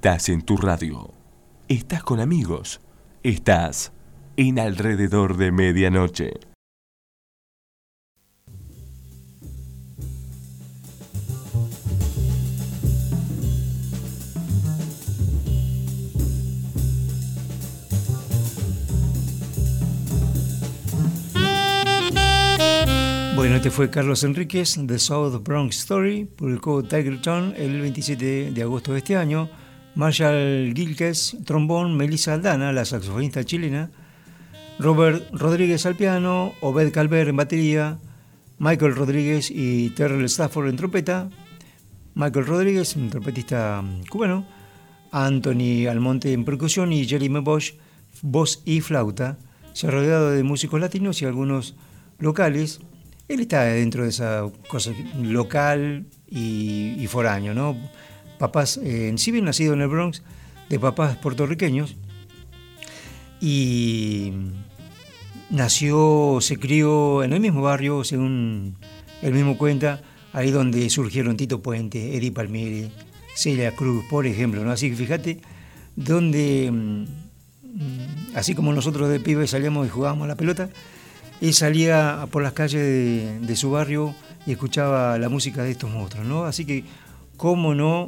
Estás en tu radio. Estás con amigos. Estás en Alrededor de Medianoche. Bueno, este fue Carlos Enríquez, The South Bronx Story, publicó Tiger Tone el 27 de agosto de este año. Marshall Gilkes, trombón, Melissa Aldana, la saxofonista chilena, Robert Rodríguez al piano, Obed Calver en batería, Michael Rodríguez y Terrell Stafford en trompeta, Michael Rodríguez, un trompetista cubano, Anthony Almonte en percusión y Jeremy Bosch, voz y flauta. Se ha rodeado de músicos latinos y algunos locales. Él está dentro de esa cosa local y foráneo, ¿no? Papás, si bien nacido en el Bronx, de papás puertorriqueños, y se crió en el mismo barrio, según él mismo cuenta, ahí donde surgieron Tito Puente, Eddie Palmieri, Celia Cruz, por ejemplo, ¿no? Así que fíjate, donde, así como nosotros de pibes salíamos y jugábamos a la pelota, él salía por las calles de su barrio y escuchaba la música de estos monstruos, ¿no? Así que, ¿cómo no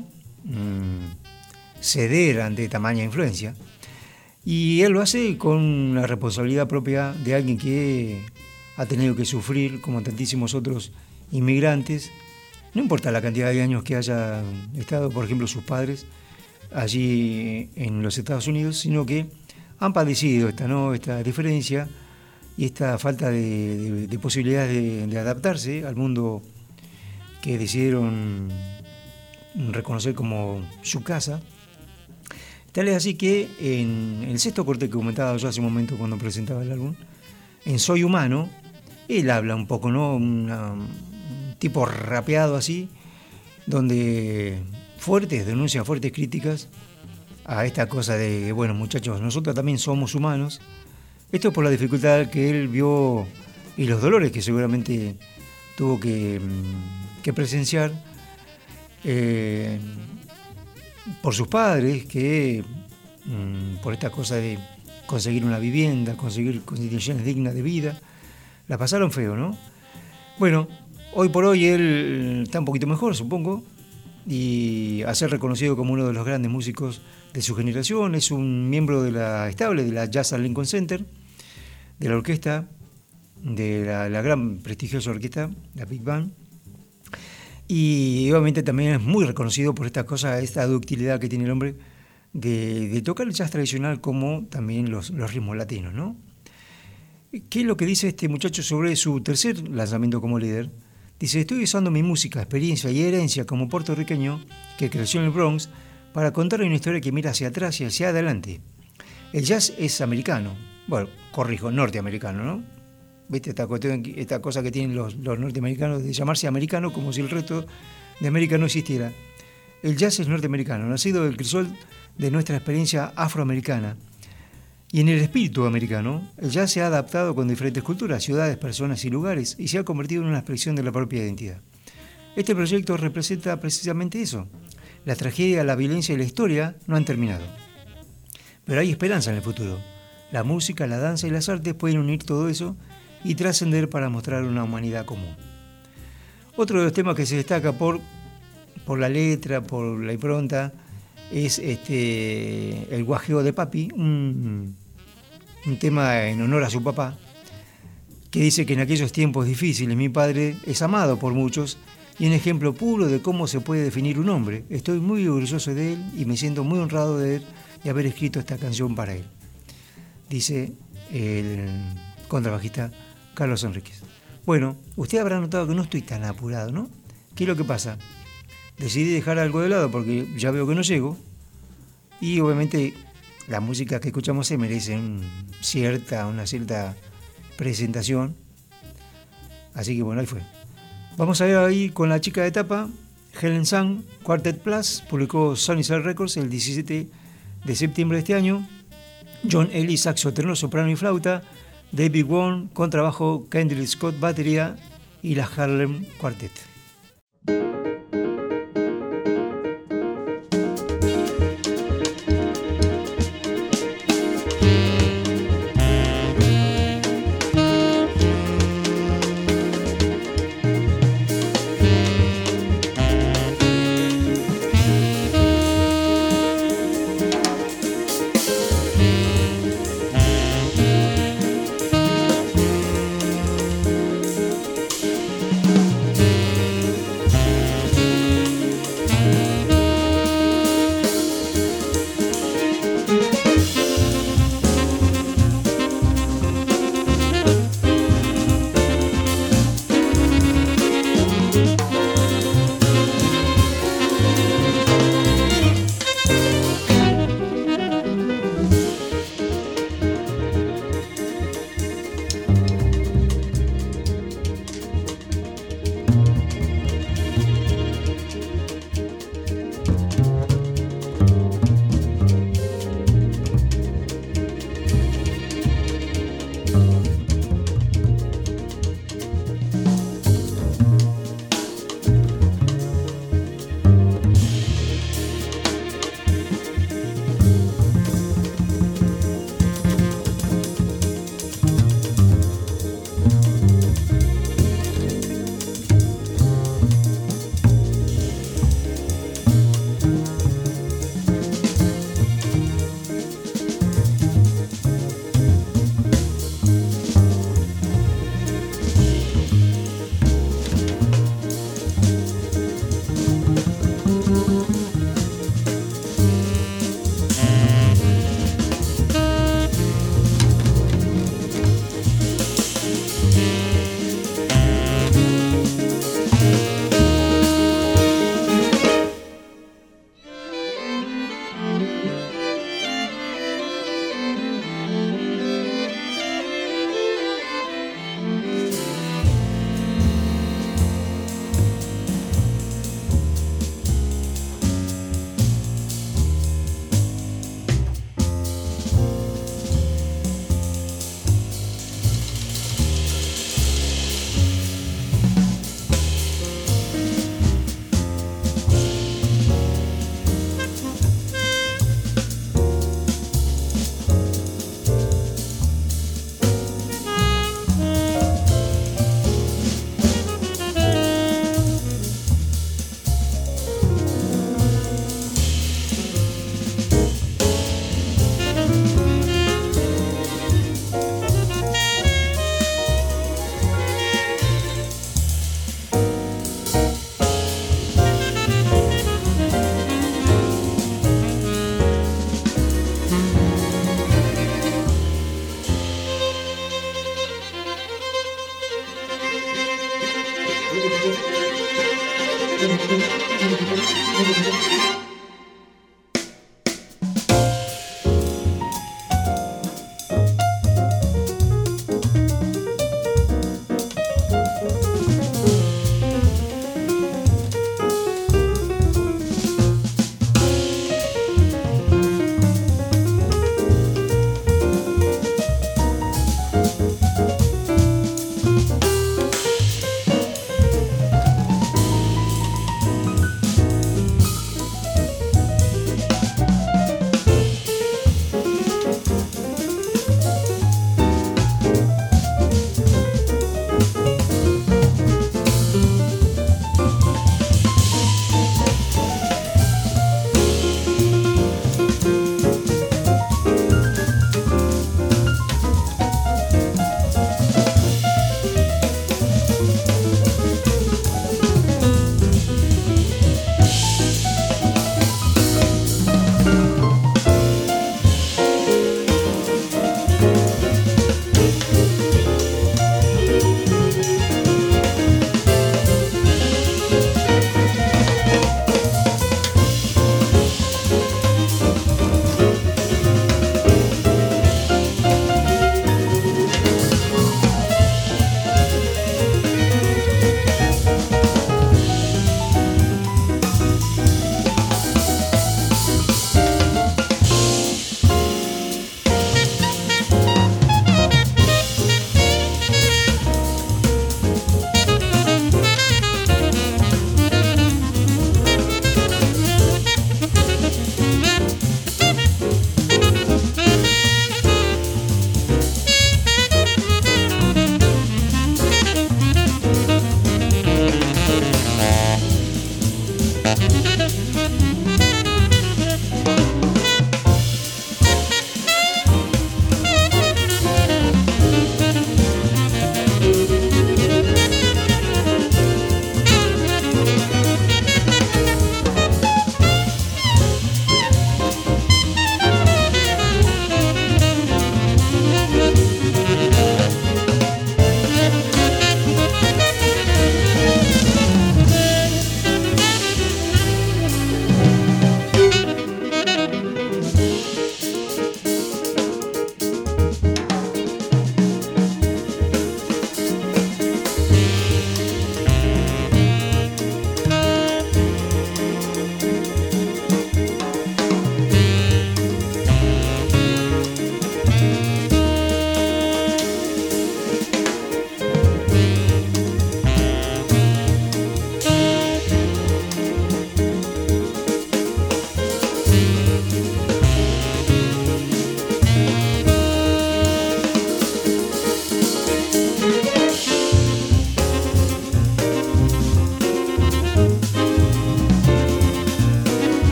ceder ante tamaña influencia? Y él lo hace con la responsabilidad propia de alguien que ha tenido que sufrir, como tantísimos otros inmigrantes, no importa la cantidad de años que haya estado, por ejemplo, sus padres allí en los Estados Unidos, sino que han padecido esta diferencia y esta falta de posibilidades de adaptarse al mundo que decidieron reconocer como su casa. Tal es así que en el sexto corte que comentaba yo hace un momento cuando presentaba el álbum, en Soy Humano, él habla un poco, ¿no? Un tipo rapeado así, donde denuncia fuertes críticas a esta cosa de, bueno, muchachos, nosotros también somos humanos. Esto es por la dificultad que él vio y los dolores que seguramente tuvo que presenciar por sus padres, que por esta cosa de conseguir una vivienda, conseguir condiciones dignas de vida, la pasaron feo, ¿no? Bueno, hoy por hoy él está un poquito mejor, supongo, y a ser reconocido como uno de los grandes músicos de su generación. Es un miembro de la Jazz at Lincoln Center, de la orquesta, de la gran prestigiosa orquesta, la Big Band. Y obviamente también es muy reconocido por esta ductilidad que tiene el hombre de tocar el jazz tradicional como también los ritmos latinos, ¿no? ¿Qué es lo que dice este muchacho sobre su tercer lanzamiento como líder? Dice: estoy usando mi música, experiencia y herencia como puertorriqueño que creció en el Bronx para contar una historia que mira hacia atrás y hacia adelante. El jazz es americano, bueno, corrijo, norteamericano, ¿no? ¿Viste esta cosa que tienen los norteamericanos de llamarse americano como si el resto de América no existiera? El jazz es norteamericano, nacido del crisol de nuestra experiencia afroamericana. Y en el espíritu americano, el jazz se ha adaptado con diferentes culturas, ciudades, personas y lugares, y se ha convertido en una expresión de la propia identidad. Este proyecto representa precisamente eso. La tragedia, la violencia y la historia no han terminado. Pero hay esperanza en el futuro. La música, la danza y las artes pueden unir todo eso y trascender para mostrar una humanidad común. Otro de los temas que se destaca por la letra, por la impronta, es el guajeo de papi, un tema en honor a su papá, que dice que en aquellos tiempos difíciles mi padre es amado por muchos y un ejemplo puro de cómo se puede definir un hombre. Estoy muy orgulloso de él y me siento muy honrado de haber escrito esta canción para él, dice el contrabajista Carlos Enríquez. Bueno, usted habrá notado que no estoy tan apurado, ¿no? ¿Qué es lo que pasa? Decidí dejar algo de lado porque ya veo que no llego, y obviamente la música que escuchamos se merece una cierta presentación, así que bueno, ahí fue. Vamos a ver ahí con la chica de tapa, Helen Sung, Quartet Plus, publicó Sunnyside Records el 17 de septiembre de este año. John Ellis, saxo, tenor, soprano y flauta, David Wong, contrabajo, Kendrick Scott, batería y la Harlem Quartet.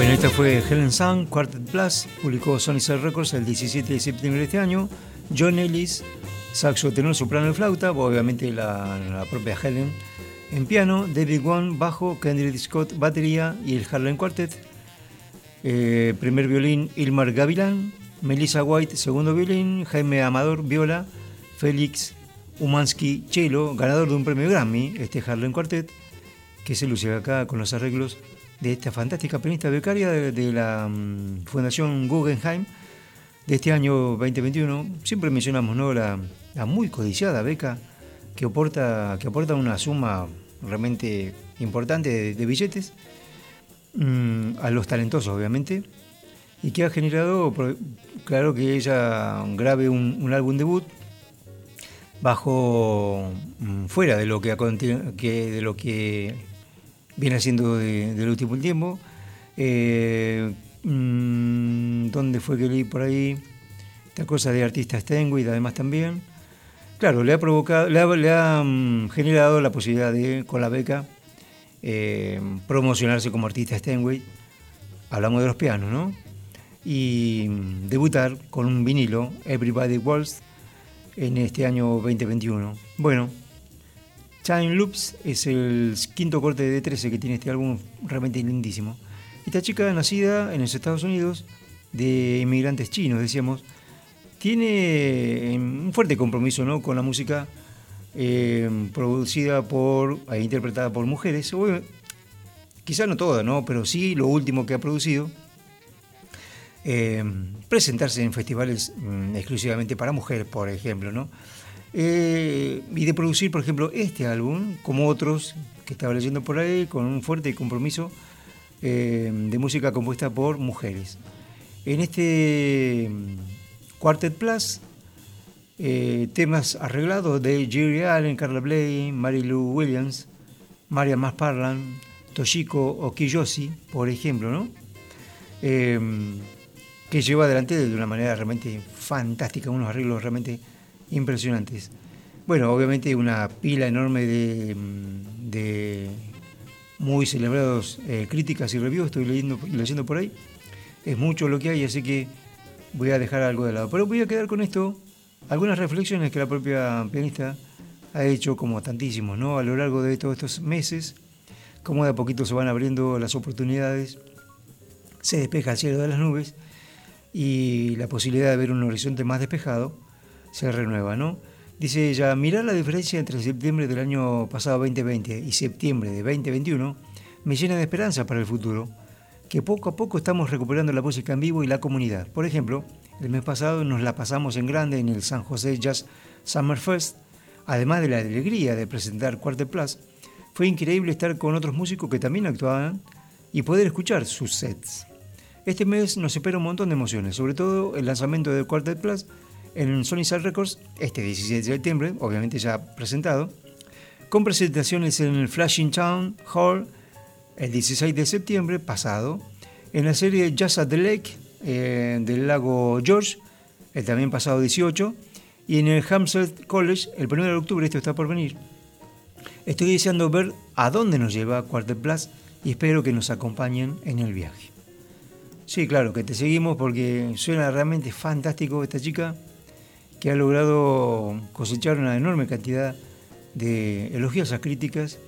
Bueno, esta fue Helen Sung, Quartet Plus, publicó Sony Cell Records el 17 de septiembre de este año. John Ellis, saxo, tenor, soprano y flauta, obviamente la propia Helen en piano, David Wong, bajo, Kendrick Scott, batería y el Harlem Quartet. Primer violín, Ilmar Gavilán, Melissa White, segundo violín, Jaime Amador, viola, Félix Umansky, cello, ganador de un premio Grammy, este Harlem Quartet, que se luce acá con los arreglos de esta fantástica pianista becaria de la Fundación Guggenheim de este año 2021. Siempre mencionamos, ¿no?, la muy codiciada beca que aporta una suma realmente importante de billetes a los talentosos, obviamente, y que ha generado, claro, que ella grabe un álbum debut bajo fuera de lo que viene haciendo del último tiempo. ¿Dónde fue que leí por ahí? Esta cosa de artista Steinway y además también. Claro, le ha generado la posibilidad de, con la beca, promocionarse como artista Steinway. Hablamos de los pianos, ¿no? Y debutar con un vinilo, Everybody Waltz, en este año 2021. Bueno, Time Loops es el quinto corte de 13 que tiene este álbum, realmente lindísimo. Esta chica, nacida en los Estados Unidos, de inmigrantes chinos, decíamos, tiene un fuerte compromiso, ¿no?, con la música producida e interpretada por mujeres. Quizá no toda, ¿no?, pero sí lo último que ha producido. Presentarse en festivales exclusivamente para mujeres, por ejemplo, ¿no? Y de producir, por ejemplo, este álbum, como otros que estaba leyendo por ahí, con un fuerte compromiso de música compuesta por mujeres. En este Quartet Plus, temas arreglados de Jerry Allen, Carla Bley, Mary Lou Williams, Maria McFarland, Toshiko Okiyoshi, por ejemplo, ¿no? Que lleva adelante de una manera realmente fantástica, unos arreglos realmente impresionantes. Bueno, obviamente una pila enorme de muy celebrados críticas y reviews, estoy leyendo por ahí. Es mucho lo que hay, así que voy a dejar algo de lado. Pero voy a quedar con esto, algunas reflexiones que la propia pianista ha hecho, como tantísimos, ¿no?, a lo largo de todos estos meses, cómo de a poquito se van abriendo las oportunidades, se despeja el cielo de las nubes y la posibilidad de ver un horizonte más despejado se renueva, ¿no? Dice ella, mirar la diferencia entre septiembre del año pasado 2020 y septiembre de 2021 me llena de esperanza para el futuro, que poco a poco estamos recuperando la música en vivo y la comunidad. Por ejemplo, el mes pasado nos la pasamos en grande en el San José Jazz Summer Fest. Además de la alegría de presentar Quartet Plus, fue increíble estar con otros músicos que también actuaban y poder escuchar sus sets. Este mes nos espera un montón de emociones, sobre todo el lanzamiento de Quartet Plus en Sony Cell Records este 17 de septiembre, obviamente ya presentado, con presentaciones en el Flushing Town Hall el 16 de septiembre pasado, en la serie Jazz at the Lake del lago George, el también pasado 18, y en el Hampstead College el 1 de octubre, esto está por venir. Estoy deseando ver a dónde nos lleva Quartet Plus y espero que nos acompañen en el viaje. Sí, claro, que te seguimos porque suena realmente fantástico esta chica, que ha logrado cosechar una enorme cantidad de elogiosas críticas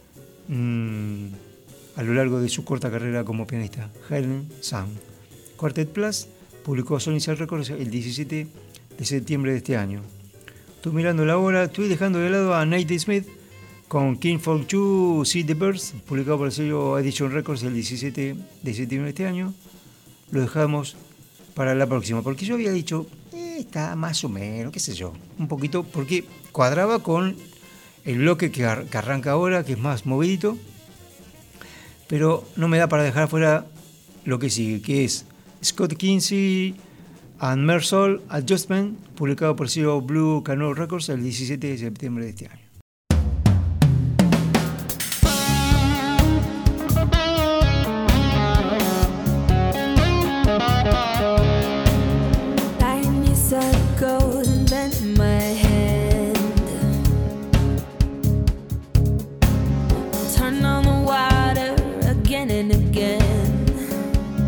a lo largo de su corta carrera como pianista. Helen Sung. Quartet Plus publicó Sony Cell Records el 17 de septiembre de este año. Estoy mirando la hora, estoy dejando de lado a Nate Smith con King Folk 2 See the Birds, publicado por el sello Edition Records el 17 de septiembre de este año. Lo dejamos para la próxima, porque yo había dicho, está más o menos, qué sé yo, un poquito, porque cuadraba con el bloque que arranca ahora, que es más movidito, pero no me da para dejar fuera lo que sigue, que es Scott Kinsey and Mersol Adjustment, publicado por el sello Blue Canoe Records el 17 de septiembre de este año. And again,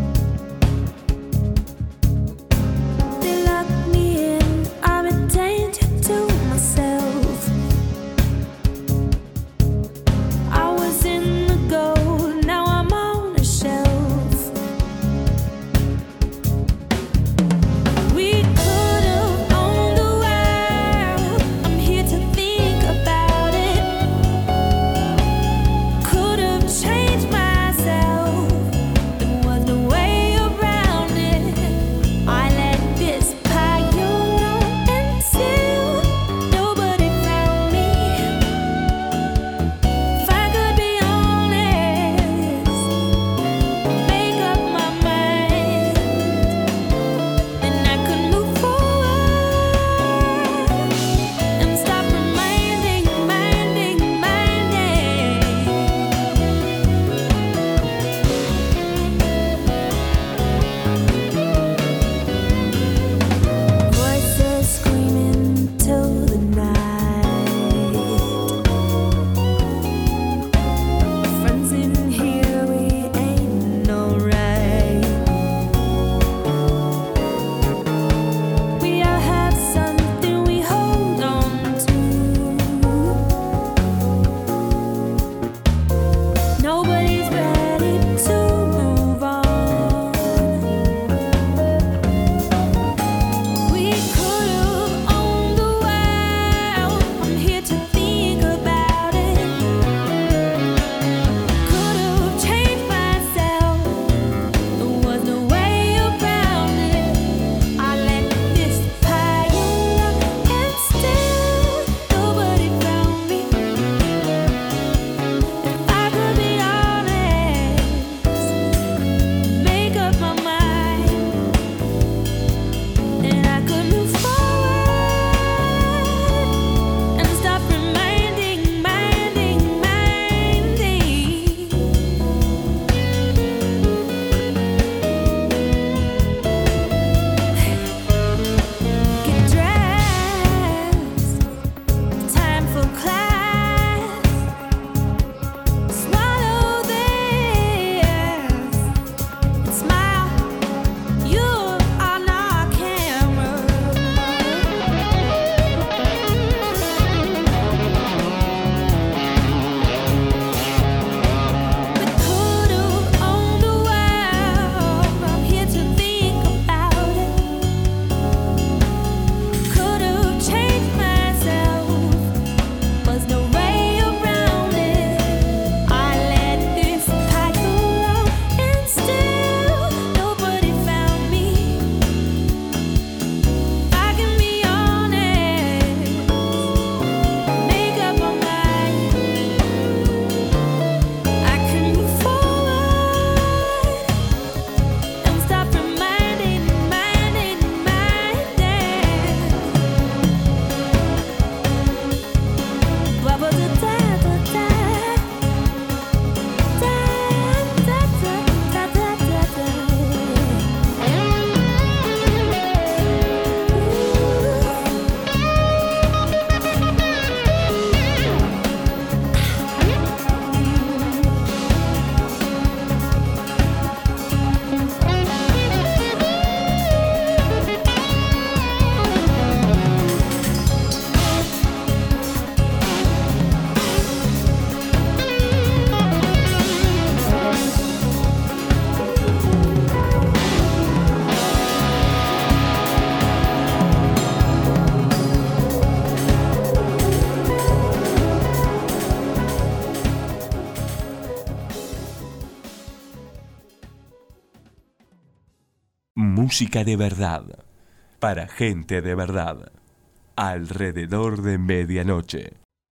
música de verdad, para gente de verdad, alrededor de medianoche.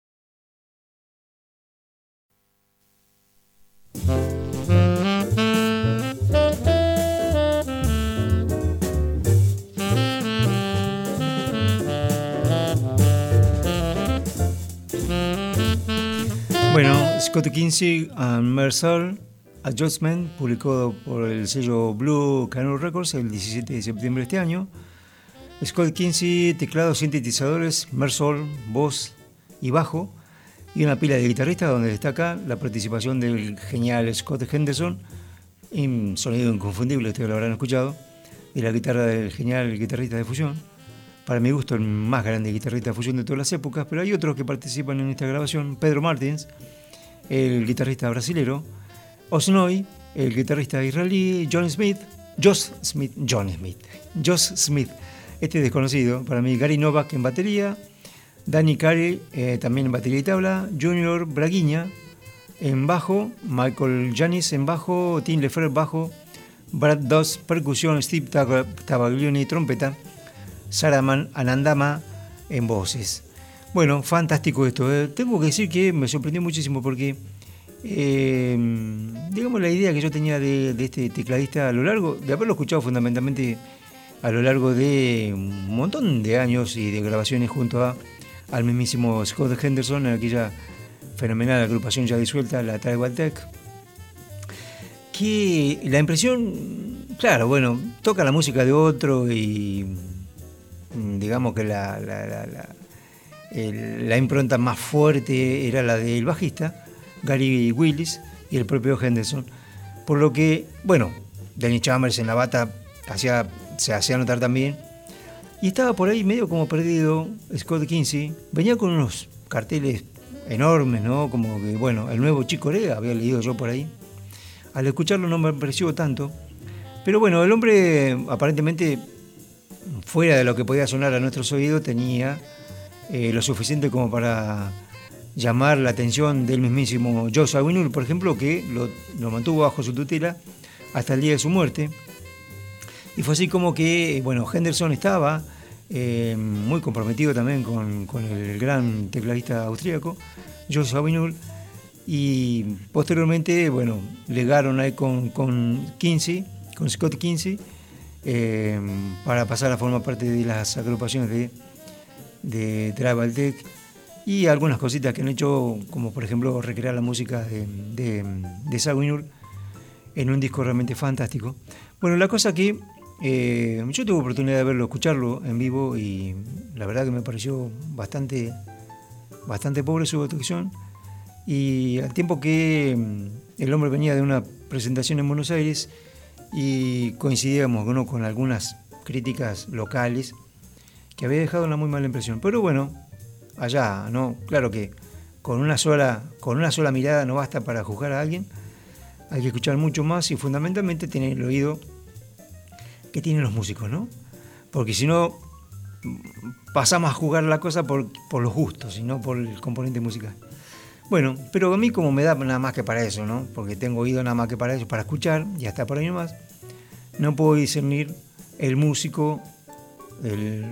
Bueno, Scott Kinsey and Mercer, Adjustment, publicado por el sello Blue Canary Records el 17 de septiembre de este año. Scott Kinsey, teclados, sintetizadores, Mercer, voz y bajo, y una pila de guitarristas donde destaca la participación del genial Scott Henderson, un sonido inconfundible, ustedes lo habrán escuchado, de la guitarra del genial guitarrista de fusión. Para mi gusto, el más grande guitarrista de fusión de todas las épocas, pero hay otros que participan en esta grabación. Pedro Martins, el guitarrista brasilero, Osnoy, el guitarrista israelí, Josh Smith, este desconocido, para mí, Gary Novak en batería, Danny Carey también en batería y tabla, Junior Braguiña en bajo, Michael Janis en bajo, Tim Lefebvre bajo, Brad Doss percusión, Steve Tabaglioni trompeta, Saraman Anandama en voces. Bueno, fantástico esto. Tengo que decir que me sorprendió muchísimo porque, digamos, la idea que yo tenía de este tecladista a lo largo, de haberlo escuchado fundamentalmente a lo largo de un montón de años y de grabaciones junto al mismísimo Scott Henderson, en aquella fenomenal agrupación ya disuelta, la Tribal Tech, que la impresión, claro, bueno, toca la música de otro y digamos que la impronta más fuerte era la del bajista, Gary Willis, y el propio Henderson. Por lo que, bueno, Dennis Chambers en la bata se hacía notar también. Y estaba por ahí medio como perdido Scott Kinsey. Venía con unos carteles enormes, ¿no? Como que, bueno, el nuevo Chick Corea, había leído yo por ahí. Al escucharlo no me pareció tanto. Pero bueno, el hombre aparentemente, fuera de lo que podía sonar a nuestros oídos, tenía lo suficiente como para llamar la atención del mismísimo Joe Zawinul, por ejemplo, que lo mantuvo bajo su tutela hasta el día de su muerte. Y fue así como que, bueno, Henderson estaba muy comprometido también con el gran tecladista austríaco, Joe Zawinul, y posteriormente, bueno, legaron ahí con Kinsey, con Scott Kinsey, para pasar a formar parte de las agrupaciones de Tribal Tech y algunas cositas que han hecho, como por ejemplo recrear la música de Zawinul en un disco realmente fantástico. Bueno, la cosa que yo tuve oportunidad de verlo, escucharlo en vivo, y la verdad que me pareció bastante pobre su actuación, y al tiempo que el hombre venía de una presentación en Buenos Aires y coincidíamos, ¿no?, con algunas críticas locales que había dejado una muy mala impresión. Pero bueno, allá, ¿no? Claro que con una sola mirada no basta para juzgar a alguien, hay que escuchar mucho más y fundamentalmente tener el oído que tienen los músicos, ¿no? Porque si no, pasamos a jugar la cosa por los gustos y no por el componente musical. Bueno, pero a mí como me da nada más que para eso, ¿no? Porque tengo oído nada más que para eso, para escuchar, y hasta por ahí nomás, no puedo discernir el músico, el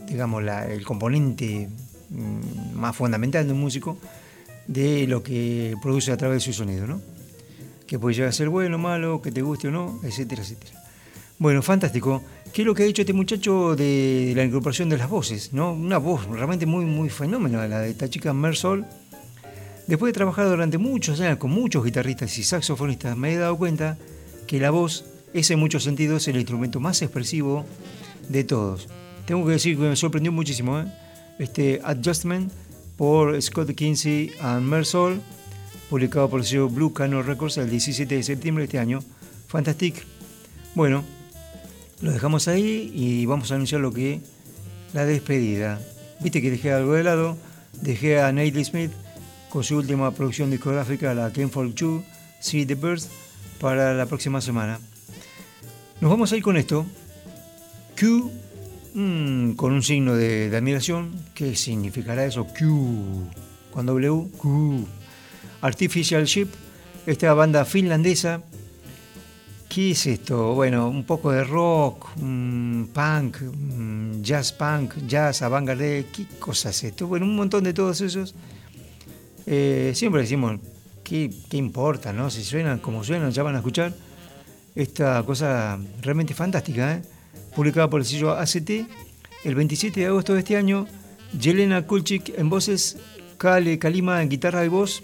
componente más fundamental de un músico, de lo que produce a través de su sonido, ¿no? Que puede llegar a ser bueno, malo, que te guste o no, etcétera, etcétera. Bueno, fantástico. ¿Qué es lo que ha dicho este muchacho de la incorporación de las voces, ¿no? Una voz realmente muy, muy fenómena, la de esta chica Mercer. Después de trabajar durante muchos años con muchos guitarristas y saxofonistas, me he dado cuenta que la voz es en muchos sentidos el instrumento más expresivo de todos. Tengo que decir que me sorprendió muchísimo, este Adjustment por Scott Kinsey and Mercer, publicado por el sello Blue Canary Records el 17 de septiembre de este año. Fantastic. Bueno, lo dejamos ahí y vamos a anunciar la despedida. Viste que dejé algo de lado, dejé a Neil Smith con su última producción discográfica, la Came for You, See the Birds, para la próxima semana. Nos vamos a ir con esto. Q, con un signo de admiración. ¿Qué significará eso? Q, con W, Q. Artificial Ship, esta banda finlandesa ¿Qué es esto? Bueno, un poco de rock, punk, jazz, avant-garde. ¿Qué cosa es esto? Bueno, un montón de todos esos. Siempre decimos, ¿qué importa, no? Si suenan como suenan, ya van a escuchar. Esta cosa realmente fantástica, publicada por el sello ACT el 27 de agosto de este año. Jelena Kulchik en voces, Kale Kalima en guitarra y voz,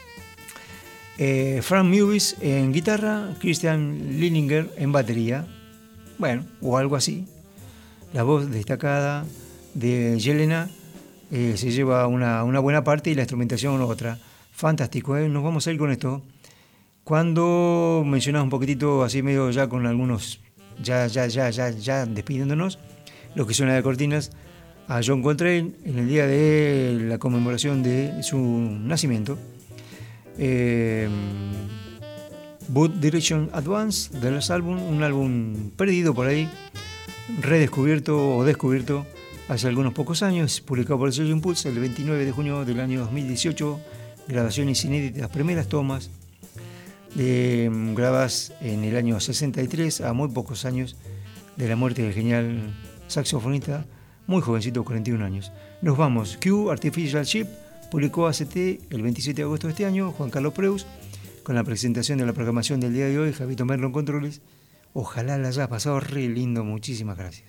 Frank Mewis en guitarra, Christian Lillinger en batería, bueno, o algo así. La voz destacada de Jelena se lleva una buena parte y la instrumentación otra. Fantástico, nos vamos a ir con esto. Cuando mencionás un poquitito, así medio ya con algunos, ya despidiéndonos, lo que suena de cortinas, a John Coltrane en el día de la conmemoración de su nacimiento. Boot Direction Advance de los álbum, un álbum perdido por ahí, redescubierto o descubierto hace algunos pocos años, publicado por el sello Impulse el 29 de junio del año 2018, grabaciones inéditas, primeras tomas, grabadas en el año 63, a muy pocos años de la muerte del genial saxofonista, muy jovencito, 41 años. Nos vamos. Q, Artificial Ship, publicó ACT el 27 de agosto de este año, Juan Carlos Preus, con la presentación de la programación del día de hoy, Javito Merlo en controles. Ojalá la hayas pasado re lindo, muchísimas gracias.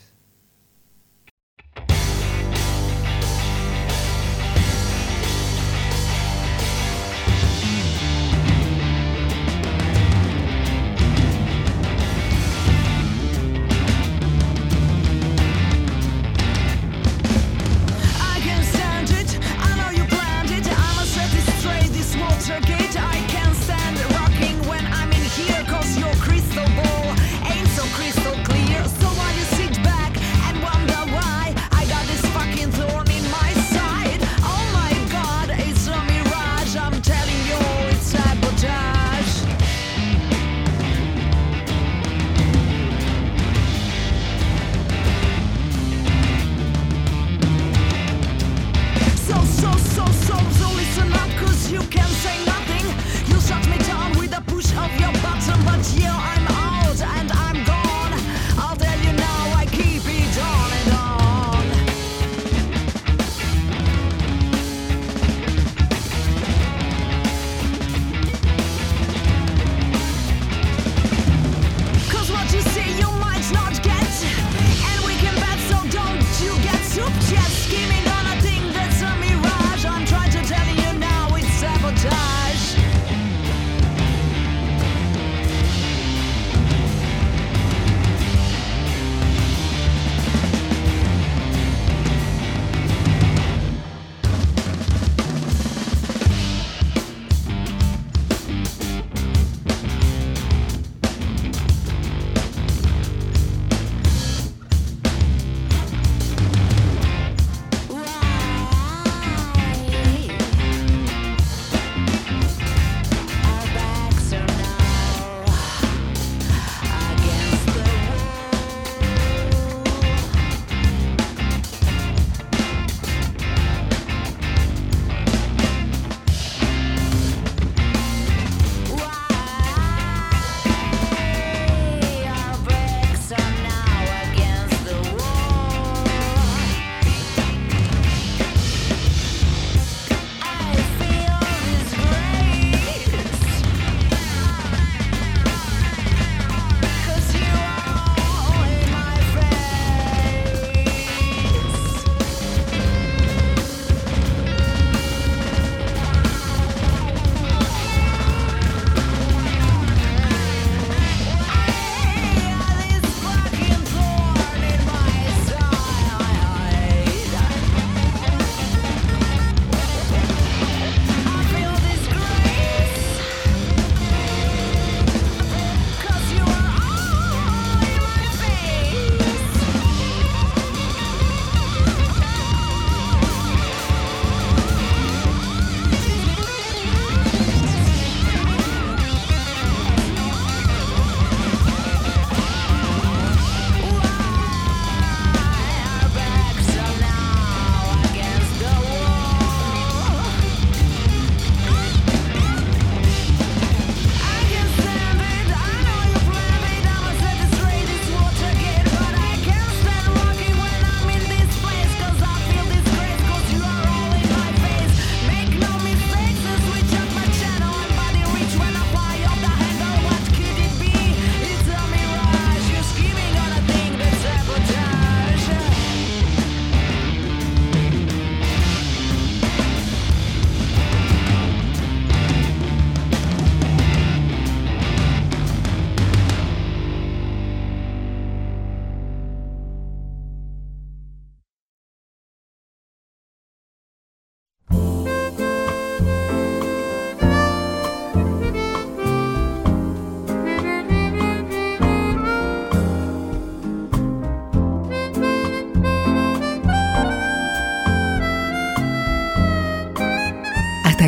Crystal ball ain't so crystal clear. So while you sit back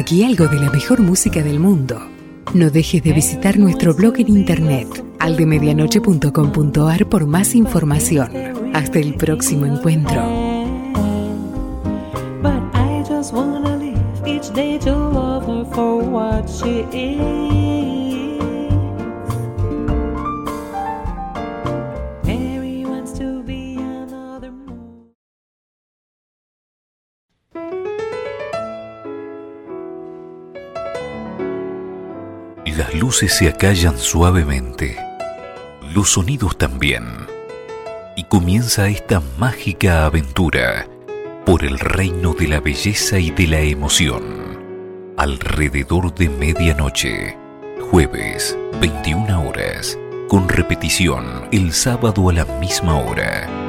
aquí algo de la mejor música del mundo. No dejes de visitar nuestro blog en internet, aldemedianoche.com.ar, por más información. Hasta el próximo encuentro. But I just wanna live each day to love her for what she is. Mary wants to be another moon. Las luces se acallan suavemente, los sonidos también, y comienza esta mágica aventura por el reino de la belleza y de la emoción. Alrededor de medianoche, jueves, 21 horas, con repetición el sábado a la misma hora.